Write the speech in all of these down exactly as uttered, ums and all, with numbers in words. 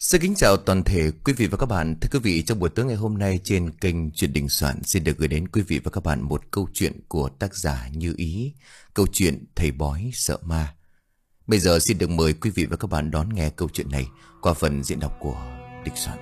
Xin kính chào toàn thể quý vị và các bạn. Thưa quý vị, trong buổi tối ngày hôm nay trên kênh Chuyện Đình Soạn xin được gửi đến quý vị và các bạn một câu chuyện của tác giả Như Ý, câu chuyện Thầy Bói Sợ Ma. Bây giờ xin được mời quý vị và các bạn đón nghe câu chuyện này qua phần diễn đọc của Đình Soạn.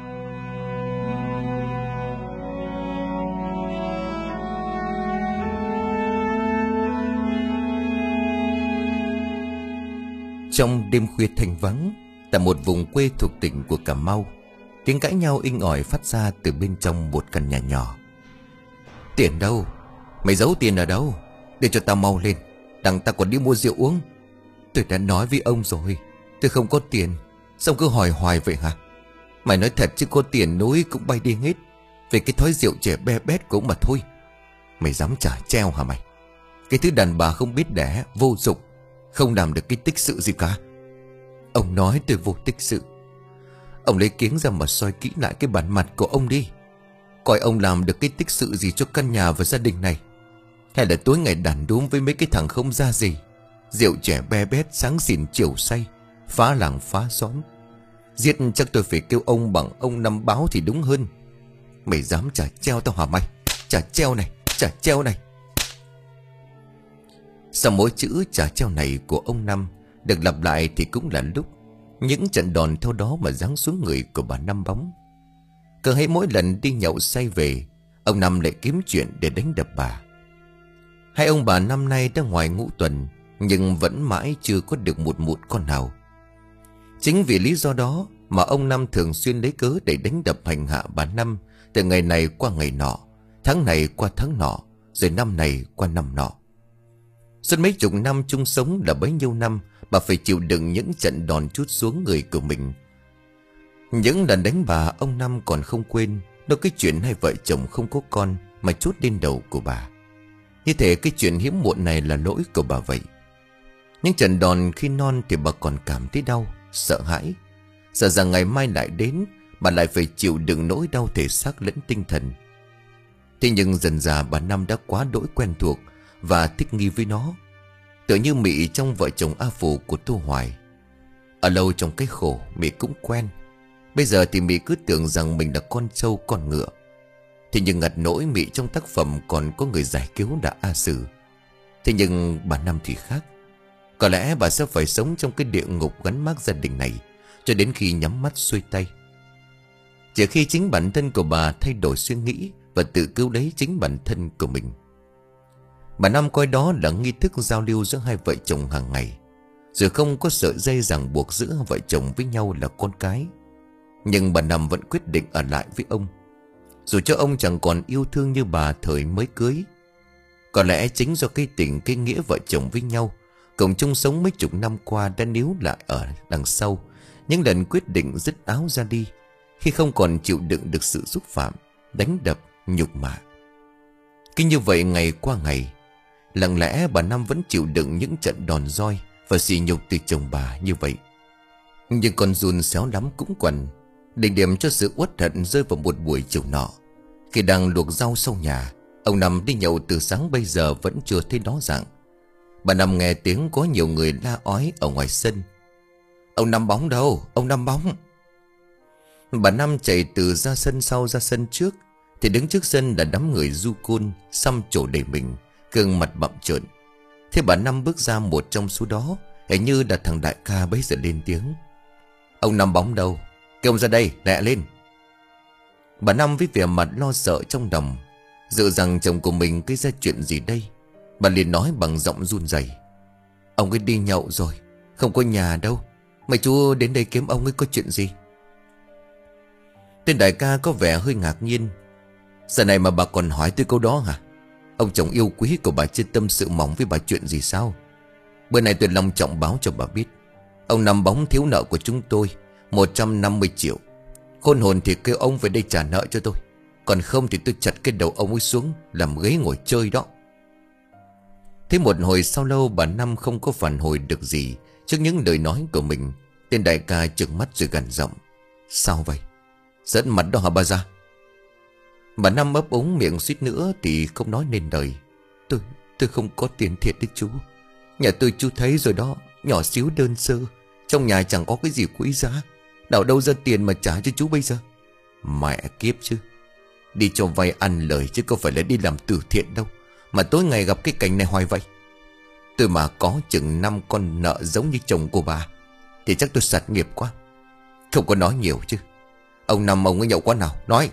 Trong đêm khuya thanh vắng, tại một vùng quê thuộc tỉnh của Cà Mau, tiếng cãi nhau inh ỏi phát ra từ bên trong một căn nhà nhỏ. Tiền đâu? Mày giấu tiền ở đâu? Để cho tao mau lên, đằng ta còn đi mua rượu uống. Tôi đã nói với ông rồi, tôi không có tiền. Sao cứ hỏi hoài vậy hả? Mày nói thật chứ có tiền núi cũng bay đi hết về cái thói rượu trẻ be bét của ông mà thôi. Mày dám trả treo hả mày? Cái thứ đàn bà không biết đẻ, vô dụng, không làm được cái tích sự gì cả. Ông nói tôi vô tích sự. Ông lấy kiếng ra mà soi kỹ lại cái bản mặt của ông đi. Coi ông làm được cái tích sự gì cho căn nhà và gia đình này, hay là tối ngày đàn đúm với mấy cái thằng không ra gì, rượu trẻ be bét sáng xỉn chiều say, phá làng phá xóm. Giết chắc tôi phải kêu ông bằng ông Năm Báo thì đúng hơn. Mày dám trả treo tao hả mày? Trả treo này, trả treo này. Sau mỗi chữ trả treo này của ông Năm được lặp lại thì cũng là lúc những trận đòn theo đó mà giáng xuống người của bà Năm Bóng. Cứ hễ mỗi lần đi nhậu say về, ông Năm lại kiếm chuyện để đánh đập bà. Hai ông bà năm nay đã ngoài ngũ tuần, nhưng vẫn mãi chưa có được một mụn con nào. Chính vì lý do đó mà ông Năm thường xuyên lấy cớ để đánh đập hành hạ bà Năm, từ ngày này qua ngày nọ, tháng này qua tháng nọ, rồi năm này qua năm nọ. Suốt mấy chục năm chung sống là bấy nhiêu năm bà phải chịu đựng những trận đòn trút xuống người của mình. Những lần đánh bà, ông Năm còn không quên đâu cái chuyện hai vợ chồng không có con mà trút lên đầu của bà. Như thể cái chuyện hiếm muộn này là lỗi của bà vậy. Những trận đòn khi non thì bà còn cảm thấy đau, sợ hãi, sợ rằng ngày mai lại đến bà lại phải chịu đựng nỗi đau thể xác lẫn tinh thần. Thế nhưng dần dà bà Năm đã quá đỗi quen thuộc và thích nghi với nó, tựa như Mị trong vợ chồng A Phù của Tô Hoài. Ở lâu trong cái khổ, Mị cũng quen. Bây giờ thì Mị cứ tưởng rằng mình là con trâu con ngựa. Thế nhưng ngặt nỗi Mị trong tác phẩm còn có người giải cứu là A Sử. Thế nhưng bà Năm thì khác. Có lẽ bà sẽ phải sống trong cái địa ngục gắn mác gia đình này cho đến khi nhắm mắt xuôi tay. Chỉ khi chính bản thân của bà thay đổi suy nghĩ và tự cứu lấy chính bản thân của mình. Bà Năm coi đó là nghi thức giao lưu giữa hai vợ chồng hàng ngày, rồi không có sợi dây ràng buộc giữa vợ chồng với nhau là con cái. Nhưng bà Năm vẫn quyết định ở lại với ông, dù cho ông chẳng còn yêu thương như bà thời mới cưới. Có lẽ chính do cái tình cái nghĩa vợ chồng với nhau cùng chung sống mấy chục năm qua đã níu lại ở đằng sau những lần quyết định dứt áo ra đi, khi không còn chịu đựng được sự xúc phạm, đánh đập, nhục mạ. Cứ như vậy ngày qua ngày, lặng lẽ bà Năm vẫn chịu đựng những trận đòn roi và sỉ nhục từ chồng bà như vậy. Nhưng con giun xéo lắm cũng quần. Đỉnh điểm cho sự uất hận rơi vào một buổi chiều nọ. Khi đang luộc rau sau nhà, ông Năm đi nhậu từ sáng bây giờ vẫn chưa thấy đó dạng. Bà Năm nghe tiếng có nhiều người la ói ở ngoài sân. Ông Năm Bóng đâu? Ông Năm Bóng! Bà Năm chạy từ ra sân sau ra sân trước, thì đứng trước sân là đám người du côn xăm trổ đầy mình, gương mặt bặm trợn. Thế bà Năm bước ra một trong số đó, hình như là thằng đại ca bấy giờ lên tiếng. Ông Năm Bóng đâu? Kêu ông ra đây, lẹ lên! Bà Năm với vẻ mặt lo sợ trong lòng, dự rằng chồng của mình gây ra chuyện gì đây. Bà liền nói bằng giọng run rẩy. Ông ấy đi nhậu rồi, không có nhà đâu. Mày chú đến đây kiếm ông ấy có chuyện gì? Tên đại ca có vẻ hơi ngạc nhiên. Giờ này mà bà còn hỏi tôi câu đó hả? Ông chồng yêu quý của bà chưa tâm sự mỏng với bà chuyện gì sao? Bữa nay tôi long trọng báo cho bà biết, ông Năm Bóng thiếu nợ của chúng tôi một trăm năm mươi triệu. Khôn hồn thì kêu ông về đây trả nợ cho tôi, còn không thì tôi chặt cái đầu ông ấy xuống làm ghế ngồi chơi đó. Thế một hồi sau lâu bà Năm không có phản hồi được gì trước những lời nói của mình. Tên đại ca trừng mắt rồi gằn giọng. Sao vậy? Giận mặt đó hả bà già? Bà Năm ấp úng miệng suýt nữa thì không nói nên lời. Tôi, tôi không có tiền thiệt đấy chú. Nhà tôi chú thấy rồi đó, nhỏ xíu đơn sơ, trong nhà chẳng có cái gì quý giá. Nào đâu ra tiền mà trả cho chú bây giờ? Mẹ kiếp chứ. Đi cho vay ăn lời chứ có phải là đi làm từ thiện đâu, mà tối ngày gặp cái cảnh này hoài vậy. Tôi mà có chừng năm con nợ giống như chồng cô bà thì chắc tôi sạt nghiệp quá. Không có nói nhiều chứ. Ông Năm ông ấy nhậu quá nào, nói.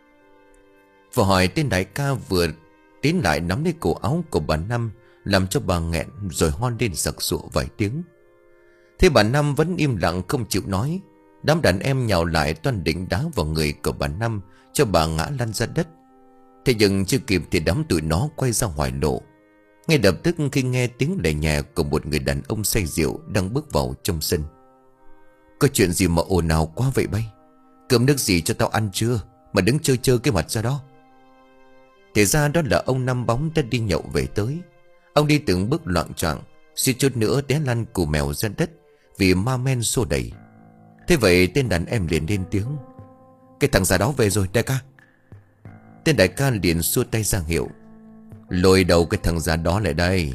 Vừa hỏi tên đại ca vừa tiến lại nắm lấy cổ áo của bà Năm, làm cho bà nghẹn rồi hon lên sặc sụa vài tiếng. Thế bà Năm vẫn im lặng không chịu nói. Đám đàn em nhào lại toan định đá vào người của bà Năm cho bà ngã lăn ra đất. Thế nhưng chưa kịp thì đám tụi nó quay ra ngoài lộ. Ngay lập tức khi nghe tiếng lẻ nhẹ của một người đàn ông say rượu đang bước vào trong sân. Có chuyện gì mà ồn ào quá vậy bay? Cơm nước gì cho tao ăn chưa mà đứng chơi chơi cái mặt ra đó? Thì ra đó là ông Năm Bóng đã đi nhậu về tới. Ông đi từng bước loạng choạng, suýt chút nữa té lăn cù mèo ra đất vì ma men xô đẩy. Thế vậy tên đàn em liền lên tiếng. Cái thằng già đó về rồi đại ca. Tên đại ca liền xua tay ra hiệu. Lôi đầu cái thằng già đó lại đây.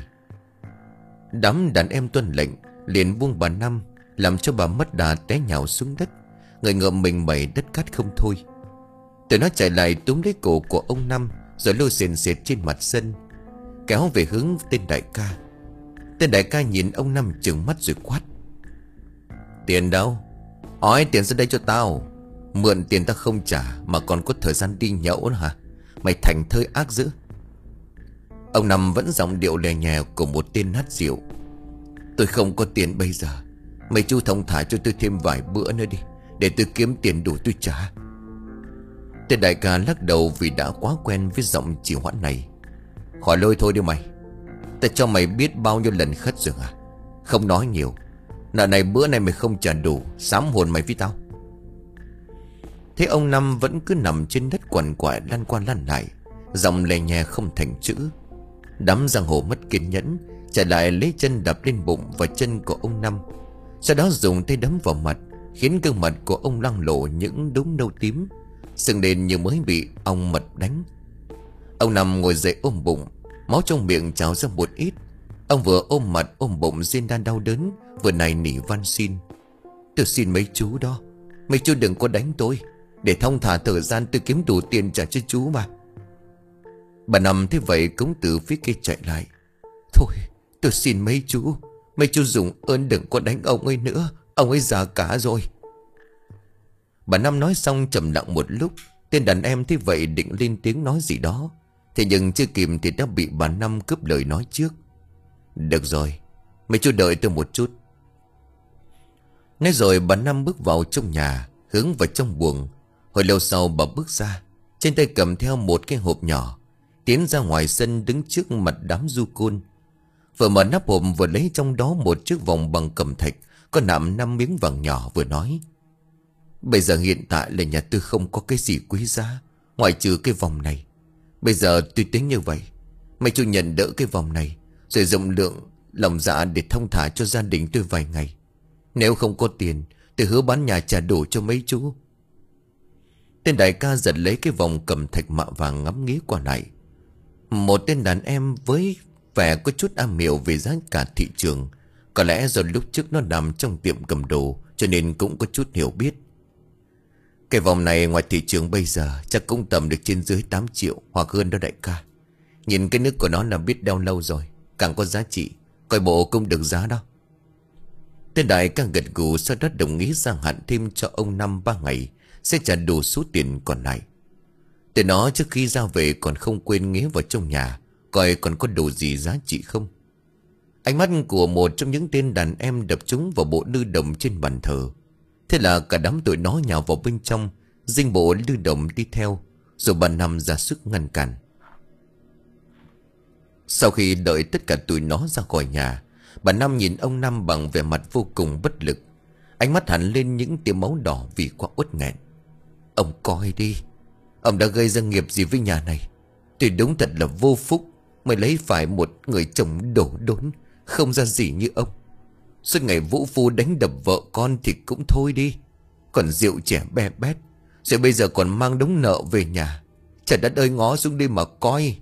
Đám đàn em tuân lệnh liền buông bà Năm, làm cho bà mất đà té nhào xuống đất, người ngợm mình mẩy đất cát không thôi. Tụi nó chạy lại túm lấy cổ của ông Năm, rồi lôi sền sệt trên mặt sân, kéo về hướng tên đại ca. Tên đại ca nhìn ông Năm trừng mắt rồi quát. Tiền đâu? Hỏi tiền ra đây cho tao. Mượn tiền ta không trả mà còn có thời gian đi nhậu nữa hả? Mày thành thơi ác dữ. Ông Năm vẫn giọng điệu lè nhè của một tên nát rượu. Tôi không có tiền bây giờ. Mày chú thông thả cho tôi thêm vài bữa nữa đi, để tôi kiếm tiền đủ tôi trả. Tên đại ca lắc đầu vì đã quá quen với giọng chỉ hoãn này. Khỏi lôi thôi đi mày. Ta cho mày biết bao nhiêu lần khất rồi à? Không nói nhiều. Nợ này bữa nay mày không trả đủ, sám hồn mày với tao. Thế ông Năm vẫn cứ nằm trên đất quằn quại lăn qua lăn lại, giọng lè nhè không thành chữ. Đám giang hồ mất kiên nhẫn chạy lại lấy chân đập lên bụng và chân của ông Năm, sau đó dùng tay đấm vào mặt, khiến gương mặt của ông loang lổ những đốm nâu tím, sưng lên như mới bị ong mật đánh. Ông Năm ngồi dậy ôm bụng, máu trong miệng trào ra một ít. Ông vừa ôm mặt ôm bụng rên đan đau đớn, vừa nài nỉ van xin. Tôi xin mấy chú đó, mấy chú đừng có đánh tôi, để thông thả thời gian tôi kiếm đủ tiền trả cho chú mà. Bà Năm thế vậy cũng từ phía kia chạy lại. Thôi tôi xin mấy chú, mấy chú dùng ơn đừng có đánh ông ấy nữa, ông ấy già cả rồi. Bà Năm nói xong trầm lặng một lúc. Tên đàn em thế vậy định lên tiếng nói gì đó, thế nhưng chưa kịp thì đã bị bà Năm cướp lời nói trước. Được rồi, mấy chú đợi tôi một chút. Nói rồi bà Năm bước vào trong nhà, hướng vào trong buồng. Hồi lâu sau bà bước ra, trên tay cầm theo một cái hộp nhỏ, tiến ra ngoài sân đứng trước mặt đám du côn. Vừa mở nắp hộp vừa lấy trong đó một chiếc vòng bằng cẩm thạch có nạm năm miếng vàng nhỏ, vừa nói. Bây giờ hiện tại là nhà tôi không có cái gì quý giá ngoại trừ cái vòng này. Bây giờ tôi tính như vậy, mấy chú nhận đỡ cái vòng này, rồi rộng lượng lòng dạ để thông thả cho gia đình tôi vài ngày. Nếu không có tiền, tôi hứa bán nhà trả đủ cho mấy chú. Tên đại ca giật lấy cái vòng cầm thạch mạ vàng ngắm nghía qua lại. Một tên đàn em với vẻ có chút am hiểu về giá cả thị trường, có lẽ do lúc trước nó nằm trong tiệm cầm đồ cho nên cũng có chút hiểu biết. Cái vòng này ngoài thị trường bây giờ chắc cũng tầm được trên dưới tám triệu hoặc hơn đó đại ca. Nhìn cái nước của nó là biết đeo lâu rồi, càng có giá trị, coi bộ cũng được giá đó. Tên đại ca gật gù, sau đó đồng ý gia hạn thêm cho ông Năm ba ngày sẽ trả đủ số tiền còn lại. Từ nó trước khi ra về còn không quên nghé vào trong nhà coi còn có đồ gì giá trị không. Ánh mắt của một trong những tên đàn em đập trúng vào bộ lư đồng trên bàn thờ. Thế là cả đám tụi nó nhào vào bên trong, dinh bộ lư đồng đi theo, rồi bà Năm ra sức ngăn cản. Sau khi đợi tất cả tụi nó ra khỏi nhà, bà Năm nhìn ông Năm bằng vẻ mặt vô cùng bất lực. Ánh mắt hẳn lên những tia máu đỏ vì quá uất nghẹn. Ông coi đi, ông đã gây ra nghiệp gì với nhà này? Thì đúng thật là vô phúc mới lấy phải một người chồng đổ đốn, không ra gì như ông. Suốt ngày vũ phu đánh đập vợ con thì cũng thôi đi, còn rượu trẻ be bét, rồi bây giờ còn mang đống nợ về nhà. Trời đất ơi, ngó xuống đi mà coi.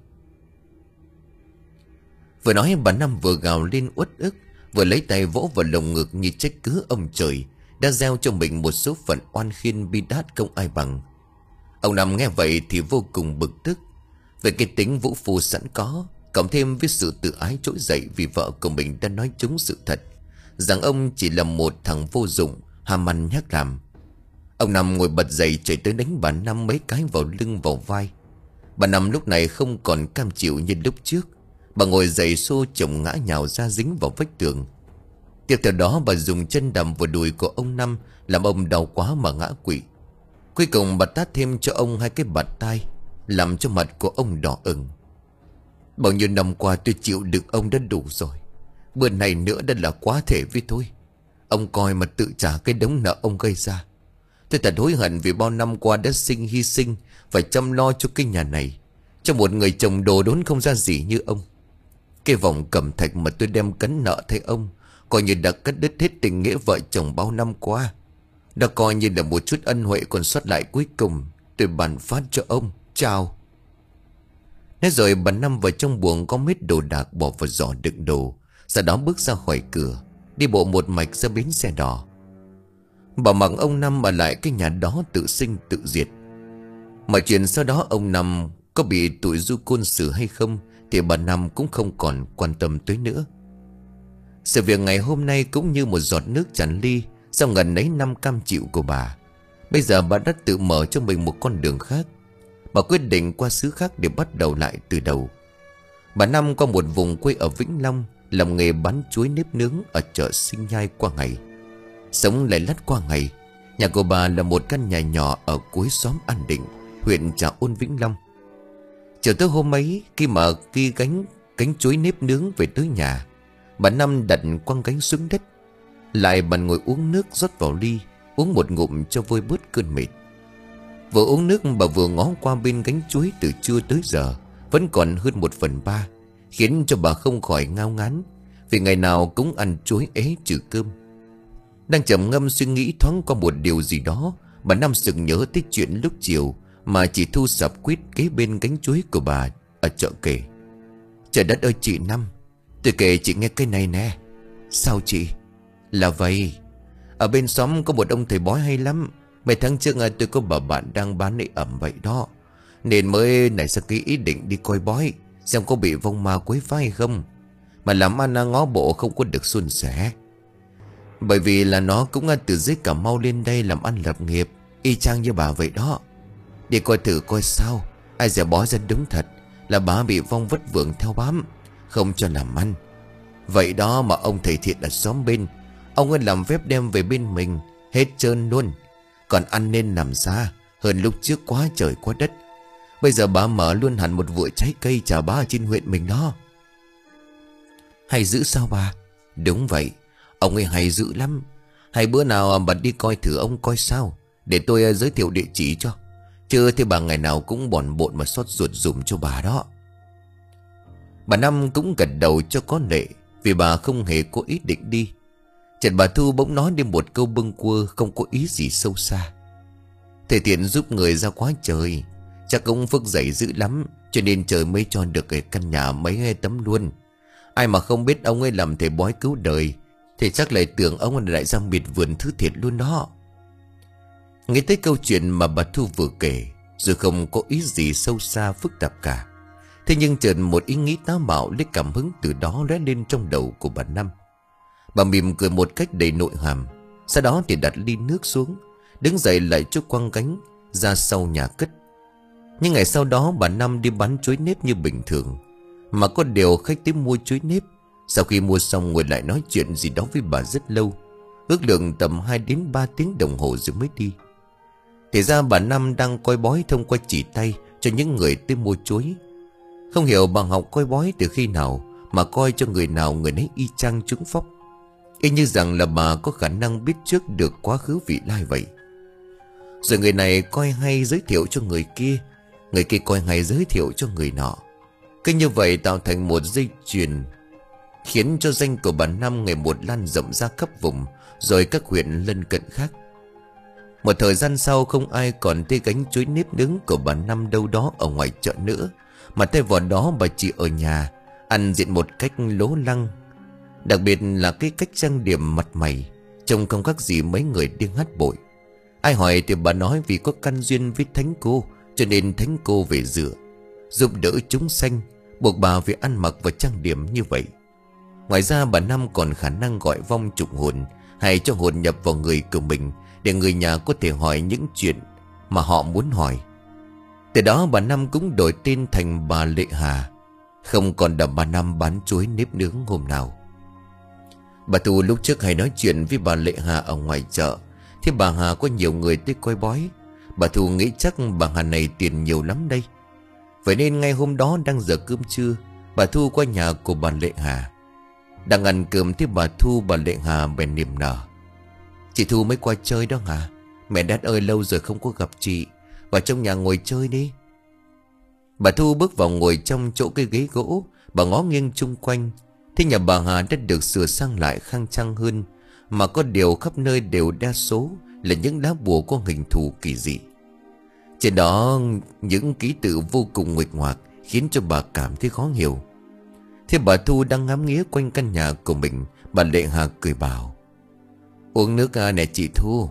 Vừa nói bà Năm vừa gào lên uất ức, vừa lấy tay vỗ vào lồng ngực như trách cứ ông trời đã gieo cho mình một số phận oan khiên bi đát không ai bằng. Ông Năm nghe vậy thì vô cùng bực tức. Về cái tính vũ phu sẵn có, cộng thêm với sự tự ái trỗi dậy vì vợ của mình đã nói trúng sự thật, rằng ông chỉ là một thằng vô dụng, ham ăn nhác làm. Ông Năm ngồi bật dậy chạy tới đánh bà Năm mấy cái vào lưng vào vai. Bà Năm lúc này không còn cam chịu như lúc trước. Bà ngồi dậy xô chồng ngã nhào ra dính vào vách tường. Tiếp theo đó bà dùng chân đầm vào đùi của ông Năm, làm ông đau quá mà ngã quỵ. Cuối cùng bà tát thêm cho ông hai cái bạt tai, làm cho mặt của ông đỏ ửng. Bao nhiêu năm qua tôi chịu đựng ông đã đủ rồi, bữa này nữa đã là quá thể với tôi. Ông coi mà tự trả cái đống nợ ông gây ra. Tôi thật hối hận vì bao năm qua đã sinh hy sinh, phải chăm lo cho cái nhà này, cho một người chồng đồ đốn không ra gì như ông. Cái vòng cẩm thạch mà tôi đem cấn nợ thay ông, coi như đã cắt đứt hết tình nghĩa vợ chồng bao năm qua. Đã coi như là một chút ân huệ còn sót lại cuối cùng, tôi bàn phát cho ông. Chào. Nói rồi bà Năm vào trong buồng có mết đồ đạc bỏ vào giỏ đựng đồ, sau đó bước ra khỏi cửa, đi bộ một mạch ra bến xe đỏ. Bà mặc ông Năm ở lại cái nhà đó tự sinh tự diệt. Mọi chuyện sau đó ông Năm có bị tụi du côn xử hay không thì bà Năm cũng không còn quan tâm tới nữa. Sự việc ngày hôm nay cũng như một giọt nước tràn ly sau ngần ấy năm cam chịu của bà. Bây giờ bà đã tự mở cho mình một con đường khác. Bà quyết định qua xứ khác để bắt đầu lại từ đầu. Bà Năm qua một vùng quê ở Vĩnh Long, làm nghề bán chuối nếp nướng ở chợ Sinh Nhai qua ngày, sống lầy lắt qua ngày. Nhà của bà là một căn nhà nhỏ ở cuối xóm An Định, huyện Trà Ôn, Vĩnh Long. Chiều tới hôm ấy, khi mà ghi gánh cánh chuối nếp nướng về tới nhà, bà Năm đặt quăng gánh xuống đất, lại bàn ngồi uống nước rót vào ly, uống một ngụm cho vơi bớt cơn mệt. Vừa uống nước bà vừa ngó qua bên gánh chuối từ trưa tới giờ vẫn còn hơn một phần ba, khiến cho bà không khỏi ngao ngán, vì ngày nào cũng ăn chuối ế trừ cơm. Đang trầm ngâm suy nghĩ thoáng qua một điều gì đó, bà Năm sực nhớ tới chuyện lúc chiều mà chị Thu sập quýt kế bên gánh chuối của bà ở chợ kể. Trời đất ơi chị Năm, tôi kể chị nghe cái này nè. Sao chị? Là vậy, ở bên xóm có một ông thầy bói hay lắm. Mấy tháng trước tôi có bà bạn đang bán nệm ẩm vậy đó, nên mới nảy ra cái ý định đi coi bói, xem có bị vong ma quấy phá hay không. Mà làm ăn ngó bộ không có được suôn sẻ, bởi vì là nó cũng từ dưới Cà Mau lên đây làm ăn lập nghiệp, y chang như bà vậy đó. Đi coi thử coi sao. Ai dè bói ra đúng thật là bà bị vong vất vưởng theo bám, không cho làm ăn. Vậy đó mà ông thầy thiện ở xóm bên, ông ấy làm phép đem về bên mình hết trơn luôn. Còn ăn nên nằm xa hơn lúc trước quá trời quá đất. Bây giờ bà mở luôn hẳn một vựa trái cây trà bá ở trên huyện mình đó. Hay dữ sao bà? Đúng vậy, ông ấy hay dữ lắm. Hay bữa nào bà đi coi thử ông coi sao, để tôi giới thiệu địa chỉ cho. Chứ thì bà ngày nào cũng bòn bộn mà xót ruột dùm cho bà đó. Bà Năm cũng gật đầu cho có lệ, vì bà không hề có ý định đi. Chợt bà Thu bỗng nói đến một câu bâng quơ không có ý gì sâu xa. Thầy Thiện giúp người ra quá trời, chắc cũng phước dậy dữ lắm, cho nên trời mới cho được cái căn nhà mấy tấm luôn. Ai mà không biết ông ấy làm thầy bói cứu đời thì chắc lại tưởng ông ấy lại ra miệt vườn thứ thiệt luôn đó. Nghe tới câu chuyện mà bà Thu vừa kể, rồi không có ý gì sâu xa phức tạp cả, thế nhưng chợt một ý nghĩ táo bạo lấy cảm hứng từ đó lóe lên trong đầu của bà Năm. Bà mỉm cười một cách đầy nội hàm, sau đó thì đặt ly nước xuống, đứng dậy lại chúc quăng gánh ra sau nhà cất. Nhưng ngày sau đó bà Năm đi bán chuối nếp như bình thường, mà có điều khách tới mua chuối nếp. Sau khi mua xong ngồi lại nói chuyện gì đó với bà rất lâu, ước lượng tầm hai đến ba tiếng đồng hồ rồi mới đi. Thì ra bà Năm đang coi bói thông qua chỉ tay cho những người tới mua chuối. Không hiểu bà học coi bói từ khi nào mà coi cho người nào người nấy y chang trúng phóc, y như rằng là bà có khả năng biết trước được quá khứ vị lai vậy. Rồi người này coi hay giới thiệu cho người kia, người kia coi hay giới thiệu cho người nọ. Cứ như vậy tạo thành một dây chuyền, khiến cho danh của bà Năm ngày một lan rộng ra khắp vùng, rồi các huyện lân cận khác. Một thời gian sau không ai còn thấy gánh chuối nếp nướng của bà Năm đâu đó ở ngoài chợ nữa, mà thay vào đó bà chỉ ở nhà ăn diện một cách lố lăng. Đặc biệt là cái cách trang điểm mặt mày, Trông không khác gì mấy người điên hát bội. Ai hỏi thì bà nói vì có căn duyên với thánh cô, cho nên thánh cô về rửa, giúp đỡ chúng sanh, buộc bà phải ăn mặc và trang điểm như vậy. Ngoài ra bà Năm còn khả năng gọi vong trục hồn, hay cho hồn nhập vào người của mình, để người nhà có thể hỏi những chuyện mà họ muốn hỏi. Từ đó bà Năm cũng đổi tên thành bà Lệ Hà, không còn là bà Năm bán chuối nếp nướng hôm nào. Bà Thu lúc trước hay nói chuyện với bà Lệ Hà ở ngoài chợ, thì bà Hà có nhiều người tới coi bói. Bà Thu nghĩ chắc bà Hà này tiền nhiều lắm đây. Vậy nên ngay hôm đó đang giờ cơm trưa, bà Thu qua nhà của bà Lệ Hà. Đang ăn cơm thì bà Thu bà Lệ Hà bèn niềm nở: "Chị Thu mới qua chơi đó hả? Mẹ Đát ơi, lâu rồi không có gặp chị, vào trong nhà ngồi chơi đi." Bà Thu bước vào ngồi trong chỗ cái ghế gỗ. Bà ngó nghiêng chung quanh, thế nhà bà Hà đã được sửa sang lại khang trang hơn, mà có điều khắp nơi đều đa số là những lá bùa có hình thù kỳ dị. Trên đó những ký tự vô cùng nguệch ngoạc, khiến cho bà cảm thấy khó hiểu. Thế bà Thu đang ngắm nghía quanh căn nhà của mình, bà Lệ Hà cười bảo: "Uống nước à, nè chị Thu."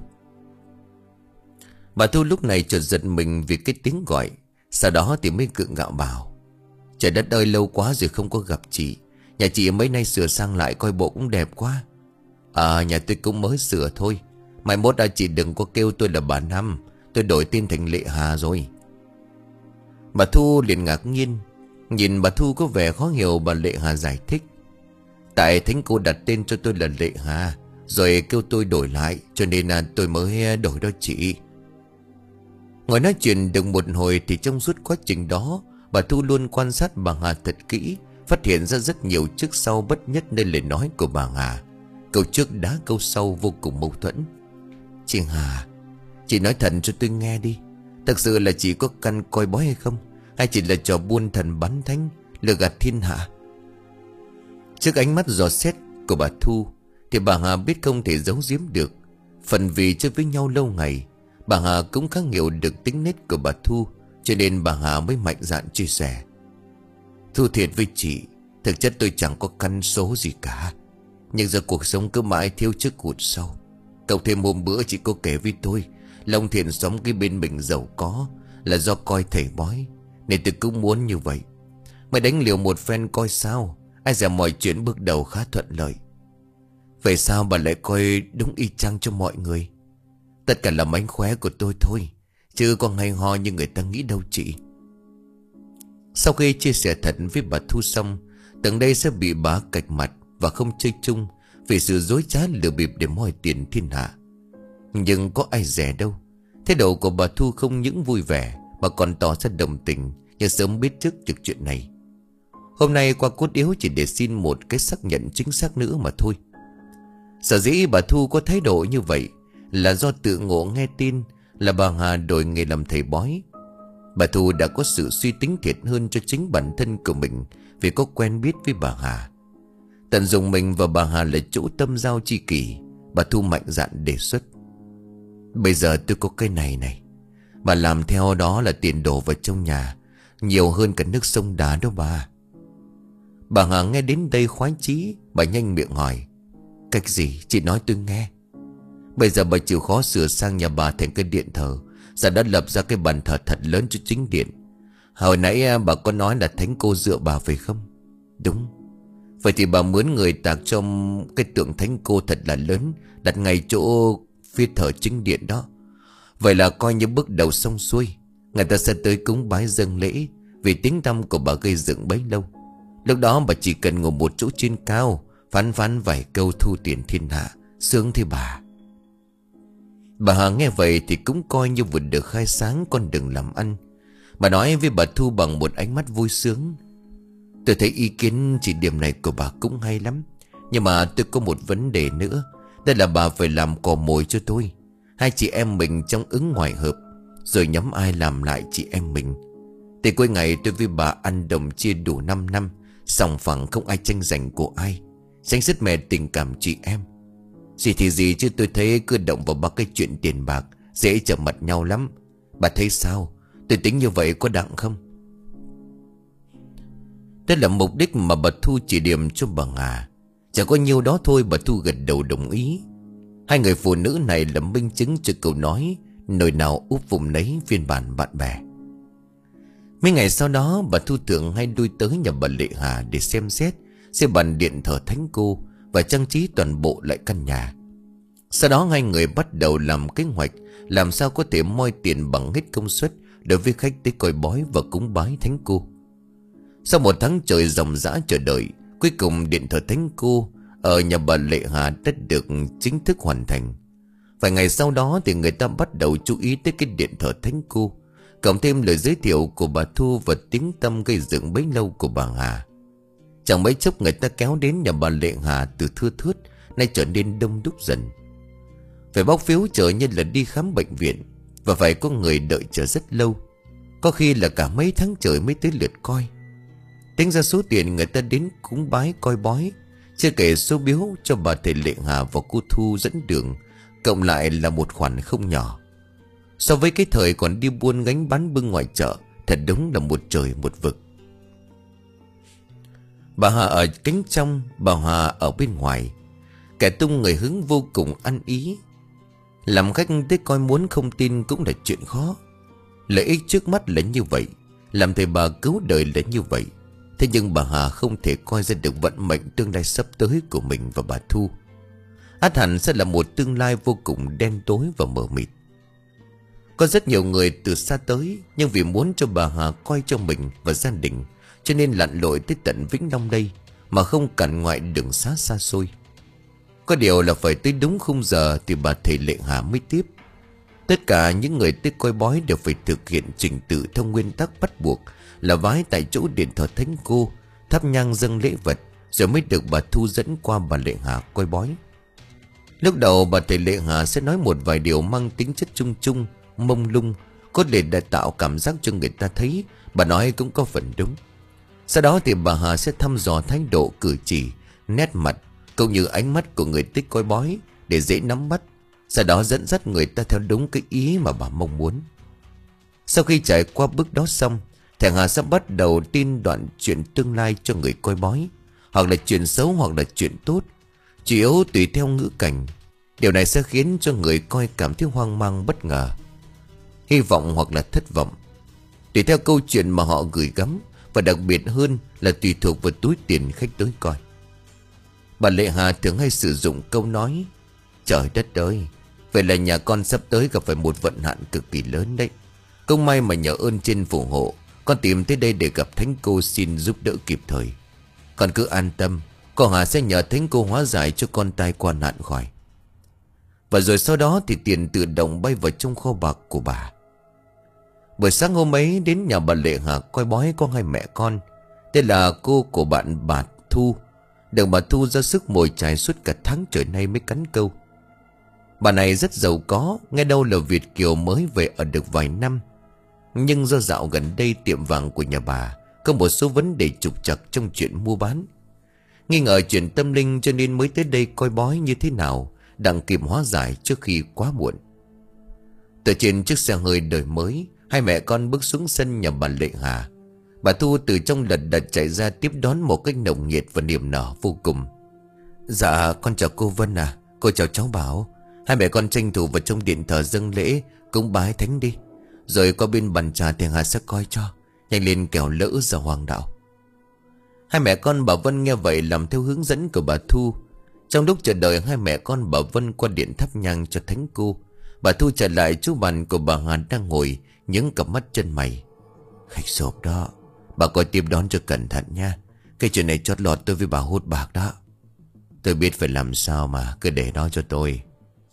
Bà Thu lúc này chợt giật mình vì cái tiếng gọi. Sau đó thì mới gượng gạo bảo: "Trời đất ơi, lâu quá rồi không có gặp chị. Nhà chị mấy nay sửa sang lại coi bộ cũng đẹp quá." "À, nhà tôi cũng mới sửa thôi. Mai mốt à, chị đừng có kêu tôi là bà Năm, tôi đổi tên thành Lệ Hà rồi." Bà Thu liền ngạc nhiên. Nhìn bà Thu có vẻ khó hiểu, bà Lệ Hà giải thích: "Tại thánh cô đặt tên cho tôi là Lệ Hà, rồi kêu tôi đổi lại, cho nên là tôi mới đổi đó chị." Ngồi nói chuyện được một hồi thì trong suốt quá trình đó, bà Thu luôn quan sát bà Hà thật kỹ, phát hiện ra rất nhiều trước sau bất nhất nơi lời nói của bà Hà. Câu trước đá câu sau vô cùng mâu thuẫn. "Chị Hà, chị nói thật cho tôi nghe đi. Thật sự là chị có căn coi bói hay không? Hay chỉ là trò buôn thần bắn thánh, lừa gạt thiên hạ?" Trước ánh mắt dò xét của bà Thu thì bà Hà biết không thể giấu giếm được. Phần vì chơi với nhau lâu ngày, bà Hà cũng khá hiểu được tính nết của bà Thu, cho nên bà Hà mới mạnh dạn chia sẻ: "Thu thiệt với chị, thực chất tôi chẳng có căn số gì cả. Nhưng giờ cuộc sống cứ mãi thiếu trước hụt sau. Cộng thêm hôm bữa chị có kể với tôi là ông Thiện sống cái bên mình giàu có là do coi thầy bói, nên tôi cũng muốn như vậy. Mới đánh liều một phen coi sao. Ai dè mọi chuyện bước đầu khá thuận lợi. Vậy sao bà lại coi đúng y chang cho mọi người? Tất cả là mánh khóe của tôi thôi, chứ còn hay ho như người ta nghĩ đâu chị." Sau khi chia sẻ thật với bà Thu xong, tưởng đây sẽ bị bà cạch mặt và không chơi chung vì sự dối trá lừa bịp để moi tiền thiên hạ. Nhưng có ai dè đâu. Thái độ của bà Thu không những vui vẻ mà còn tỏ ra đồng tình, như sớm biết trước được chuyện này. Hôm nay qua cốt yếu chỉ để xin một cái xác nhận chính xác nữa mà thôi. Sở dĩ bà Thu có thái độ như vậy là do tự ngộ nghe tin là bà Hà đổi nghề làm thầy bói. Bà Thu đã có sự suy tính thiệt hơn cho chính bản thân của mình vì có quen biết với bà Hà. Tận dụng mình và bà Hà là chỗ tâm giao tri kỷ, bà Thu mạnh dạn đề xuất: "Bây giờ tôi có cái này này, bà làm theo đó là tiền đổ vào trong nhà nhiều hơn cả nước sông đá đó bà." Bà Hà nghe đến đây khoái chí, bà nhanh miệng hỏi: "Cách gì chị nói tôi nghe." "Bây giờ bà chịu khó sửa sang nhà bà thành cái điện thờ, giờ đã lập ra cái bàn thờ thật lớn cho chính điện. Hồi nãy bà có nói là thánh cô dựa bà phải không?" "Đúng." "Vậy thì bà mướn người tạc cho cái tượng thánh cô thật là lớn, đặt ngay chỗ phía thờ chính điện đó. Vậy là coi như bước đầu xong xuôi. Người ta sẽ tới cúng bái dâng lễ vì tiếng tăm của bà gây dựng bấy lâu. Lúc đó bà chỉ cần ngồi một chỗ trên cao, phán phán vài câu thu tiền thiên hạ, sướng thế bà." Bà Hà nghe vậy thì cũng coi như vừa được khai sáng con đường làm ăn. Bà nói với bà Thu bằng một ánh mắt vui sướng: "Tôi thấy ý kiến chỉ điểm này của bà cũng hay lắm. Nhưng mà tôi có một vấn đề nữa. Đây là bà phải làm cò mồi cho tôi. Hai chị em mình trong ứng ngoài hợp, rồi nhóm ai làm lại chị em mình. Thì cuối ngày tôi với bà ăn đồng chia đủ 5 năm, sòng phẳng không ai tranh giành của ai, tranh sứt mẻ tình cảm chị em. Gì thì gì chứ tôi thấy cứ động vào ba cái chuyện tiền bạc dễ trở mặt nhau lắm. Bà thấy sao? Tôi tính như vậy có đặng không?" Đó là mục đích mà bà Thu chỉ điểm cho bà Hà. Chẳng có nhiêu đó thôi bà Thu gật đầu đồng ý. Hai người phụ nữ này là minh chứng cho câu nói nồi nào úp vùng nấy phiên bản bạn bè. Mấy ngày sau đó, bà Thu thường hay lui tới nhà bà Lệ Hà để xem xét, xem bàn điện thờ thánh cô và trang trí toàn bộ lại căn nhà. Sau đó hai người bắt đầu làm kế hoạch làm sao có thể moi tiền bằng hết công suất đối với khách tới coi bói và cúng bái thánh cô. Sau một tháng trời ròng rã chờ đợi, cuối cùng điện thờ thánh cô ở nhà bà Lệ Hà đã được chính thức hoàn thành. Vài ngày sau đó thì người ta bắt đầu chú ý tới cái điện thờ thánh cô, cộng thêm lời giới thiệu của bà Thu và tiếng tăm gây dựng bấy lâu của bà Hà. Chẳng mấy chốc người ta kéo đến nhà bà Lệ Hà từ thưa thớt nay trở nên đông đúc dần. Phải bóc phiếu chờ như là đi khám bệnh viện, và phải có người đợi chờ rất lâu, có khi là cả mấy tháng trời mới tới lượt coi. Tính ra số tiền người ta đến cúng bái coi bói, chưa kể số biếu cho bà thầy Lệ Hà và cô Thu dẫn đường, cộng lại là một khoản không nhỏ. So với cái thời còn đi buôn gánh bán bưng ngoài chợ, thật đúng là một trời một vực. Bà Hà ở cánh trong, bà Hà ở bên ngoài. Kẻ tung người hứng vô cùng ăn ý. Làm khách tới coi muốn không tin cũng là chuyện khó. Lợi ích trước mắt là như vậy, làm thầy bà cứu đời là như vậy. Thế nhưng bà Hà không thể coi ra được vận mệnh tương lai sắp tới của mình và bà Thu. Ắt hẳn sẽ là một tương lai vô cùng đen tối và mờ mịt. Có rất nhiều người từ xa tới, nhưng vì muốn cho bà Hà coi cho mình và gia đình, cho nên lặn lội tới tận Vĩnh Long đây, mà không cản ngoại đường xá xa xôi. Có điều là phải tới đúng khung giờ thì bà thầy Lệ Hà mới tiếp. Tất cả những người tới coi bói đều phải thực hiện trình tự theo nguyên tắc bắt buộc là vái tại chỗ điện thờ thánh cô, thắp nhang dâng lễ vật, rồi mới được bà Thu dẫn qua bà Lệ Hà coi bói. Lúc đầu bà thầy Lệ Hà sẽ nói một vài điều mang tính chất chung chung, mông lung, có thể đã tạo cảm giác cho người ta thấy bà nói cũng có phần đúng. Sau đó thì bà Hà sẽ thăm dò thái độ cử chỉ, nét mặt cũng như ánh mắt của người tích coi bói để dễ nắm bắt, sau đó dẫn dắt người ta theo đúng cái ý mà bà mong muốn. Sau khi trải qua bước đó xong, thầy Hà sẽ bắt đầu tin đoạn chuyện tương lai cho người coi bói, hoặc là chuyện xấu hoặc là chuyện tốt, chủ yếu tùy theo ngữ cảnh. Điều này sẽ khiến cho người coi cảm thấy hoang mang bất ngờ, hy vọng hoặc là thất vọng, tùy theo câu chuyện mà họ gửi gắm, và đặc biệt hơn là tùy thuộc vào túi tiền khách tới coi. Bà Lệ Hà thường hay sử dụng câu nói: trời đất ơi, vậy là nhà con sắp tới gặp phải một vận hạn cực kỳ lớn đấy. Không may mà nhờ ơn trên phù hộ, con tìm tới đây để gặp thánh cô xin giúp đỡ kịp thời. Con cứ an tâm, cô Hà sẽ nhờ thánh cô hóa giải cho con tai qua nạn khỏi. Và rồi sau đó thì tiền tự động bay vào trong kho bạc của bà. Buổi sáng hôm ấy đến nhà bà Lệ Hà coi bói có hai mẹ con. Tên là cô của bạn bà Thu, được bà Thu ra sức mồi chài suốt cả tháng trời nay mới cắn câu. Bà này rất giàu có, nghe đâu là Việt kiều mới về ở được vài năm. Nhưng do dạo gần đây tiệm vàng của nhà bà có một số vấn đề trục trặc trong chuyện mua bán, nghi ngờ chuyện tâm linh, cho nên mới tới đây coi bói như thế nào đặng kịp hóa giải trước khi quá muộn. Từ trên chiếc xe hơi đời mới, hai mẹ con bước xuống sân nhà bà Lệ Hà. Bà Thu từ trong lật đật chạy ra tiếp đón một cách nồng nhiệt và niềm nở vô cùng. Dạ con chào cô Vân à, cô chào cháu Bảo. Hai mẹ con tranh thủ vào trong điện thờ dâng lễ cúng bái thánh đi, rồi qua bên bàn trà thì Hà sẽ coi cho. Nhanh lên kẻo lỡ giờ hoàng đạo. Hai mẹ con bà Vân nghe vậy làm theo hướng dẫn của bà Thu. Trong lúc chờ đợi hai mẹ con bà Vân qua điện thắp nhang cho thánh cô, bà Thu trở lại chỗ bàn của bà Hà đang ngồi những cặp mắt chân mày. Khách sộp đó, bà coi tiếp đón cho cẩn thận nha. Cái chuyện này chót lọt tôi với bà hốt bạc đó. Tôi biết phải làm sao mà, cứ để đó cho tôi.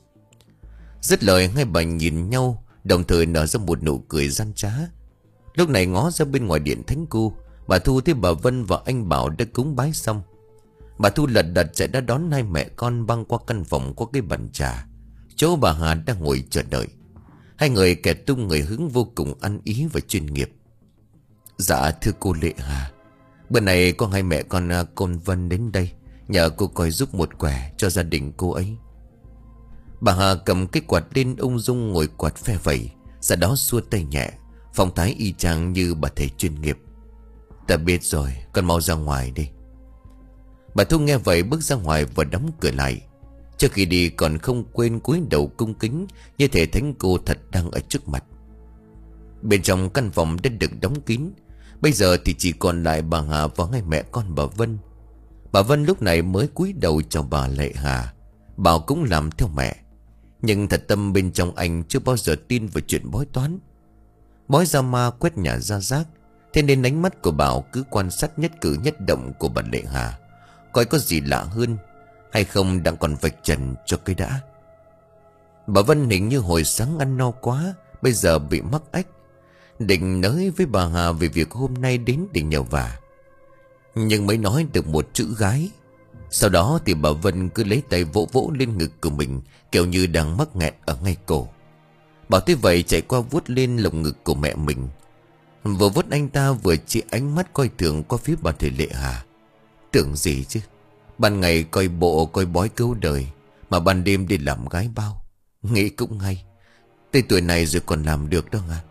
Dứt lời hai bà nhìn nhau, đồng thời nở ra một nụ cười gian trá. Lúc này ngó ra bên ngoài điện thánh cô, bà Thu thấy bà Vân và anh Bảo đã cúng bái xong. Bà Thu lật đật chạy đã đón hai mẹ con băng qua căn phòng có cái bàn trà, chỗ bà Hà đang ngồi chờ đợi. Hai người kẻ tung người hứng vô cùng ăn ý và chuyên nghiệp. Dạ thưa cô Lệ Hà, bữa nay có hai mẹ con Côn Vân đến đây, nhờ cô coi giúp một quẻ cho gia đình cô ấy. Bà Hà cầm cái quạt lên ung dung ngồi quạt phe vẩy, sau đó xua tay nhẹ, phong thái y chang như bà thầy chuyên nghiệp. Ta biết rồi, con mau ra ngoài đi. Bà Thu nghe vậy bước ra ngoài và đóng cửa lại. Trước khi đi còn không quên cúi đầu cung kính, như thể thánh cô thật đang ở trước mặt. Bên trong căn phòng đã được đóng kín. Bây giờ thì chỉ còn lại bà Hà và ngay mẹ con bà Vân. Bà Vân lúc này mới cúi đầu chào bà Lệ Hà. Bảo cũng làm theo mẹ. Nhưng thật tâm bên trong anh chưa bao giờ tin vào chuyện bói toán. Bói ra ma quét nhà ra rác. Thế nên ánh mắt của Bảo cứ quan sát nhất cử nhất động của bà Lệ Hà, coi có gì lạ hơn hay không đang còn vạch trần cho cái đã. Bà Vân hình như hồi sáng ăn no quá, bây giờ bị mắc ách. Định nói với bà Hà về việc hôm nay đến để nhờ vả, nhưng mới nói được một chữ gái. Sau đó thì bà Vân cứ lấy tay vỗ vỗ lên ngực của mình, kiểu như đang mắc nghẹn ở ngay cổ. Bảo thế vậy chạy qua vuốt lên lồng ngực của mẹ mình. Vừa vuốt anh ta vừa chỉ ánh mắt coi thường qua phía bà thầy Lệ Hà. Tưởng gì chứ, ban ngày coi bộ coi bói cứu đời, mà ban đêm đi làm gái bao. Nghĩ cũng hay, tới tuổi này rồi còn làm được đó à.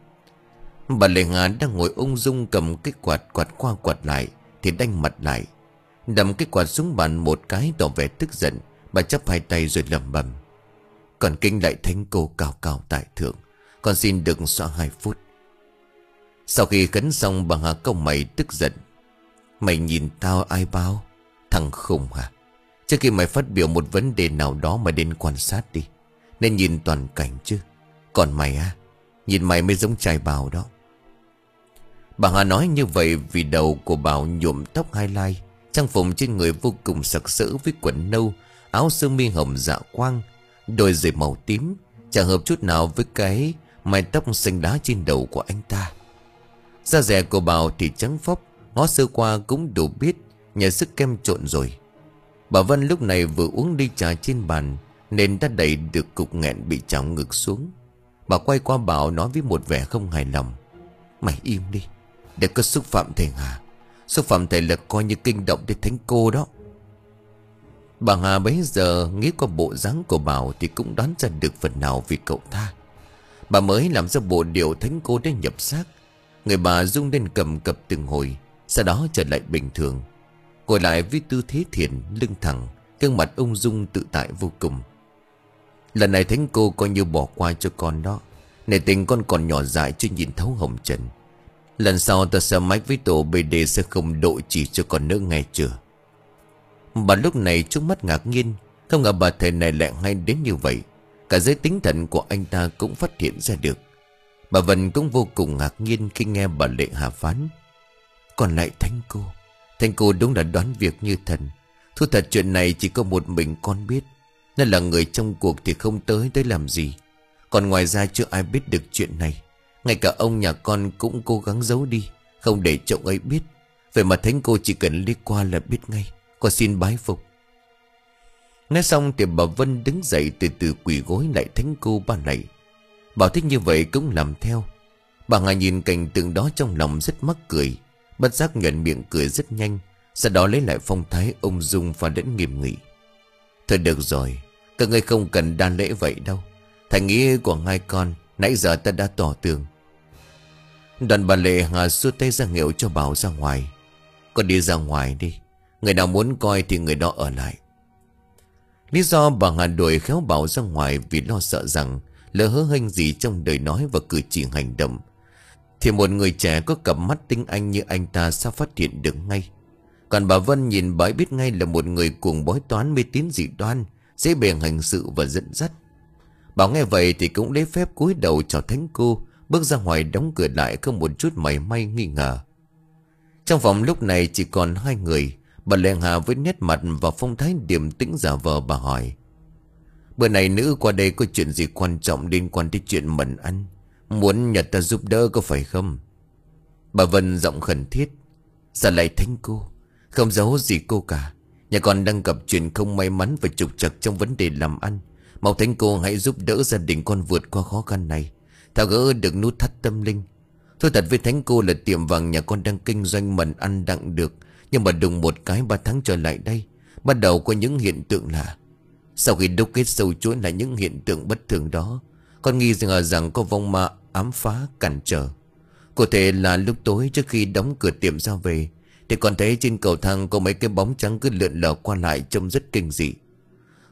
Bà Lệ Hà đang ngồi ung dung cầm cái quạt quạt qua quạt lại thì đanh mặt lại, đầm cái quạt xuống bàn một cái tỏ vẻ tức giận. Bà chắp hai tay rồi lẩm bẩm: Còn kính lại thánh cô cao cao tại thượng, con xin đừng xóa hai phút. Sau khi khấn xong, bà Hà cau mày tức giận: Mày nhìn tao ai bao? Thằng khùng hả? Trước khi mày phát biểu một vấn đề nào đó mà đến quan sát đi, nên nhìn toàn cảnh chứ. Còn mày à, nhìn mày mới giống trai bào đó. Bà Hà nói như vậy vì đầu của Bảo nhuộm tóc highlight, trang phục trên người vô cùng sặc sỡ với quần nâu, áo sơ mi hồng dạ quang, đôi giày màu tím, chẳng hợp chút nào với cái mái tóc xanh đá trên đầu của anh ta. Da dẻ của Bảo thì trắng phóc, ngó sơ qua cũng đủ biết nhờ sức kem trộn rồi. Bà Vân lúc này vừa uống ly trà trên bàn nên đã đẩy được cục nghẹn bị trào ngực xuống. Bà quay qua Bảo nói với một vẻ không hài lòng: Mày im đi, đừng có xúc phạm thầy Hà. Xúc phạm thầy là coi như kinh động tới thánh cô đó. Bà Hà bấy giờ nghĩ qua bộ dáng của Bảo thì cũng đoán ra được phần nào vì cậu ta. Bà mới làm ra bộ điệu thánh cô để nhập xác. Người bà rung lên cầm cập từng hồi, sau đó trở lại bình thường, ngồi lại với tư thế thiền, lưng thẳng, gương mặt ung dung tự tại vô cùng. Lần này thánh cô coi như bỏ qua cho con đó. Nể tình con còn nhỏ dại chưa nhìn thấu hồng trần. Lần sau ta sẽ mách với tổ bê đê sẽ không độ chỉ cho con nữa nghe chưa? Bà lúc này trước mắt ngạc nhiên, không ngờ bà thầy này lại hay đến như vậy. Cả giới tính thần của anh ta cũng phát hiện ra được. Bà Vân cũng vô cùng ngạc nhiên khi nghe bà Lệ Hà phán: Còn lại thánh cô, thánh cô đúng là đoán việc như thần. Thu thật chuyện này chỉ có một mình con biết, nên là người trong cuộc thì không tới tới làm gì. Còn ngoài ra chưa ai biết được chuyện này. Ngay cả ông nhà con cũng cố gắng giấu đi, không để chồng ấy biết. Vậy mà thánh cô chỉ cần đi qua là biết ngay. Con xin bái phục. Nói xong thì bà Vân đứng dậy từ từ quỳ gối lại thánh cô ban lạy. Bảo thích như vậy cũng làm theo. Bà Hà nhìn cảnh tượng đó trong lòng rất mắc cười, bất giác nhuận miệng cười rất nhanh. Sau đó lấy lại phong thái ung dung và lẫn nghiêm nghị: Thôi được rồi, các ngươi không cần đa lễ vậy đâu. Thành ý của hai con nãy giờ ta đã tỏ tường. Đoàn bà Lệ Hà xua tay ra hiệu cho Bảo ra ngoài. Con đi ra ngoài đi, người nào muốn coi thì người đó ở lại. Lý do bà Hà đuổi khéo Bảo ra ngoài vì lo sợ rằng lỡ hớ hênh gì trong lời nói và cử chỉ hành động thì một người trẻ có cặp mắt tinh anh như anh ta sao phát hiện được ngay. Còn bà Vân nhìn bà ấy biết ngay là một người cuồng bói toán mê tín dị đoan, dễ bề hành sự và dẫn dắt. Bảo nghe vậy thì cũng lấy phép cúi đầu chào thánh cô, bước ra ngoài đóng cửa lại không một chút mảy may nghi ngờ. Trong phòng lúc này chỉ còn hai người. Bà Lệ Hà với nét mặt và phong thái điềm tĩnh giả vờ, bà hỏi: Bữa này nữ qua đây có chuyện gì quan trọng liên quan tới chuyện mần ăn, muốn nhờ ta giúp đỡ có phải không? Bà Vân giọng khẩn thiết: Dạ lại thánh cô, không giấu gì cô cả. Nhà con đang gặp chuyện không may mắn và trục trặc trong vấn đề làm ăn. Mong thánh cô hãy giúp đỡ gia đình con vượt qua khó khăn này, tháo gỡ được nút thắt tâm linh. Thôi thật với thánh cô là tiệm vàng nhà con đang kinh doanh mần ăn đặng được, nhưng mà đùng một cái ba tháng trở lại đây bắt đầu có những hiện tượng lạ. Sau khi đúc kết sâu chuỗi lại những hiện tượng bất thường đó, con nghi ngờ rằng có vong ma ám phá cản trở. Cụ thể là lúc tối trước khi đóng cửa tiệm ra về thì con thấy trên cầu thang có mấy cái bóng trắng cứ lượn lờ qua lại trông rất kinh dị.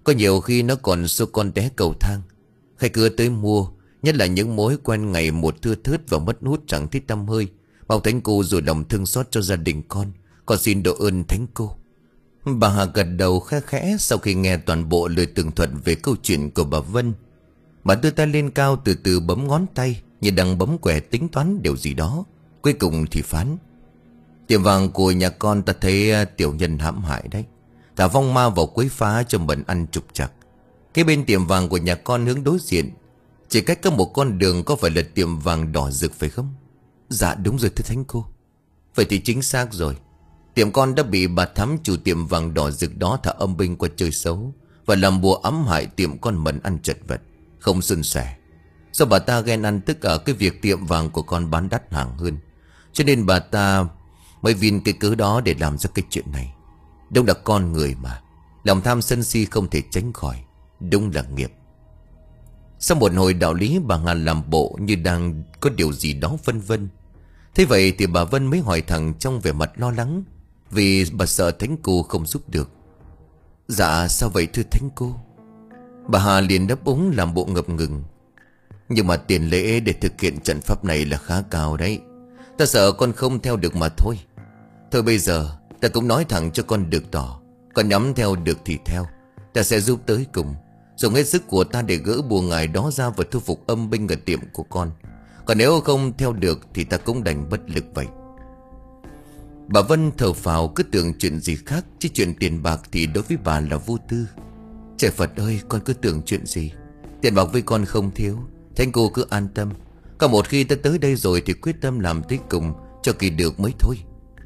Có nhiều khi nó còn xô con té cầu thang. Khách cứ tới mua, nhất là những mối quen ngày một thưa thớt và mất hút chẳng thích tăm hơi. Mong thánh cô rồi lòng thương xót cho gia đình con. Con xin độ ơn thánh cô. Bà Hà gật đầu khẽ khẽ sau khi nghe toàn bộ lời tường thuật về câu chuyện của bà Vân. Bà đưa tay lên cao từ từ bấm ngón tay như đang bấm quẻ tính toán điều gì đó. Cuối cùng thì phán: tiệm vàng của nhà con ta thấy tiểu nhân hãm hại đấy. Thả vong ma vào quấy phá cho bần ăn trục trặc. Cái bên tiệm vàng của nhà con hướng đối diện, chỉ cách có một con đường, có phải là tiệm vàng đỏ rực phải không? Dạ đúng rồi thưa thánh cô. Vậy thì chính xác rồi. Tiệm con đã bị bà Thắm, chủ tiệm vàng đỏ rực đó, thả âm binh qua chơi xấu và làm bùa ám hại tiệm con mần ăn chật vật, không xuân sẻ. Do bà ta ghen ăn tức ở cái việc tiệm vàng của con bán đắt hàng hơn, cho nên bà ta mới vin cái cớ đó để làm ra cái chuyện này. Đúng là con người mà, lòng tham sân si không thể tránh khỏi. Đúng là nghiệp. Sau một hồi đạo lý, bà Hà làm bộ như đang có điều gì đó phân vân. Thế vậy thì bà Vân mới hỏi thẳng trong vẻ mặt lo lắng, vì bà sợ thánh cô không giúp được. Dạ sao vậy thưa thánh cô? Bà Hà liền đáp ứng làm bộ ngập ngừng. Nhưng mà tiền lễ để thực hiện trận pháp này là khá cao đấy. Ta sợ con không theo được mà thôi. Thôi bây giờ ta cũng nói thẳng cho con được tỏ. Con nhắm theo được thì theo. Ta sẽ giúp tới cùng, dùng hết sức của ta để gỡ bùa ngài đó ra và thu phục âm binh ở tiệm của con. Còn nếu không theo được thì ta cũng đành bất lực vậy. Bà Vân thở phào, cứ tưởng chuyện gì khác, chứ chuyện tiền bạc thì đối với bà là vô tư. Trời Phật ơi, con cứ tưởng chuyện gì. Tiền bạc với con không thiếu, thánh cô cứ an tâm. Còn một khi ta tới đây rồi thì quyết tâm làm tới cùng cho kỳ được mới thôi.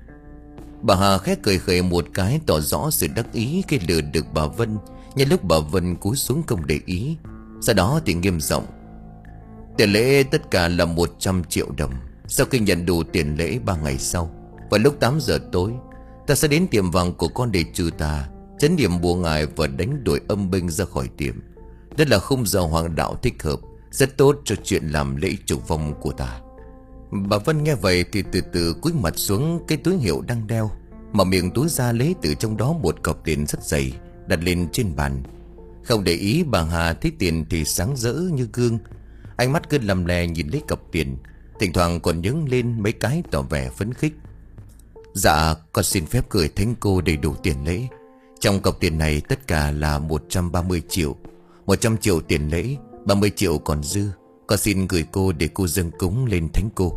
Bà Hà khẽ cười khẩy một cái, tỏ rõ sự đắc ý khi lừa được bà Vân. Nhân lúc bà Vân cúi xuống không để ý, sau đó thì nghiêm giọng: tiền lễ tất cả là một trăm triệu đồng. Sau khi nhận đủ tiền lễ ba ngày sau, vào lúc tám giờ tối, ta sẽ đến tiệm vàng của con để trừ tà, trấn điểm bùa ngài và đánh đuổi âm binh ra khỏi tiệm. Rất là khung giờ hoàng đạo thích hợp, rất tốt cho chuyện làm lễ trục vong của ta. Bà Vân nghe vậy thì từ từ cúi mặt xuống cái túi hiệu đang đeo, mà miệng túi ra lấy từ trong đó một cọc tiền rất dày, đặt lên trên bàn. Không để ý bà Hà thấy tiền thì sáng rỡ như gương. Ánh mắt cứ lầm lè nhìn lấy cọc tiền, thỉnh thoảng còn nhướng lên mấy cái tỏ vẻ phấn khích. Dạ con xin phép gửi thánh cô đầy đủ tiền lễ. Trong cọc tiền này tất cả là một trăm ba mươi triệu. Một trăm triệu tiền lễ, ba mươi triệu còn dư. Con xin gửi cô để cô dâng cúng lên thánh cô.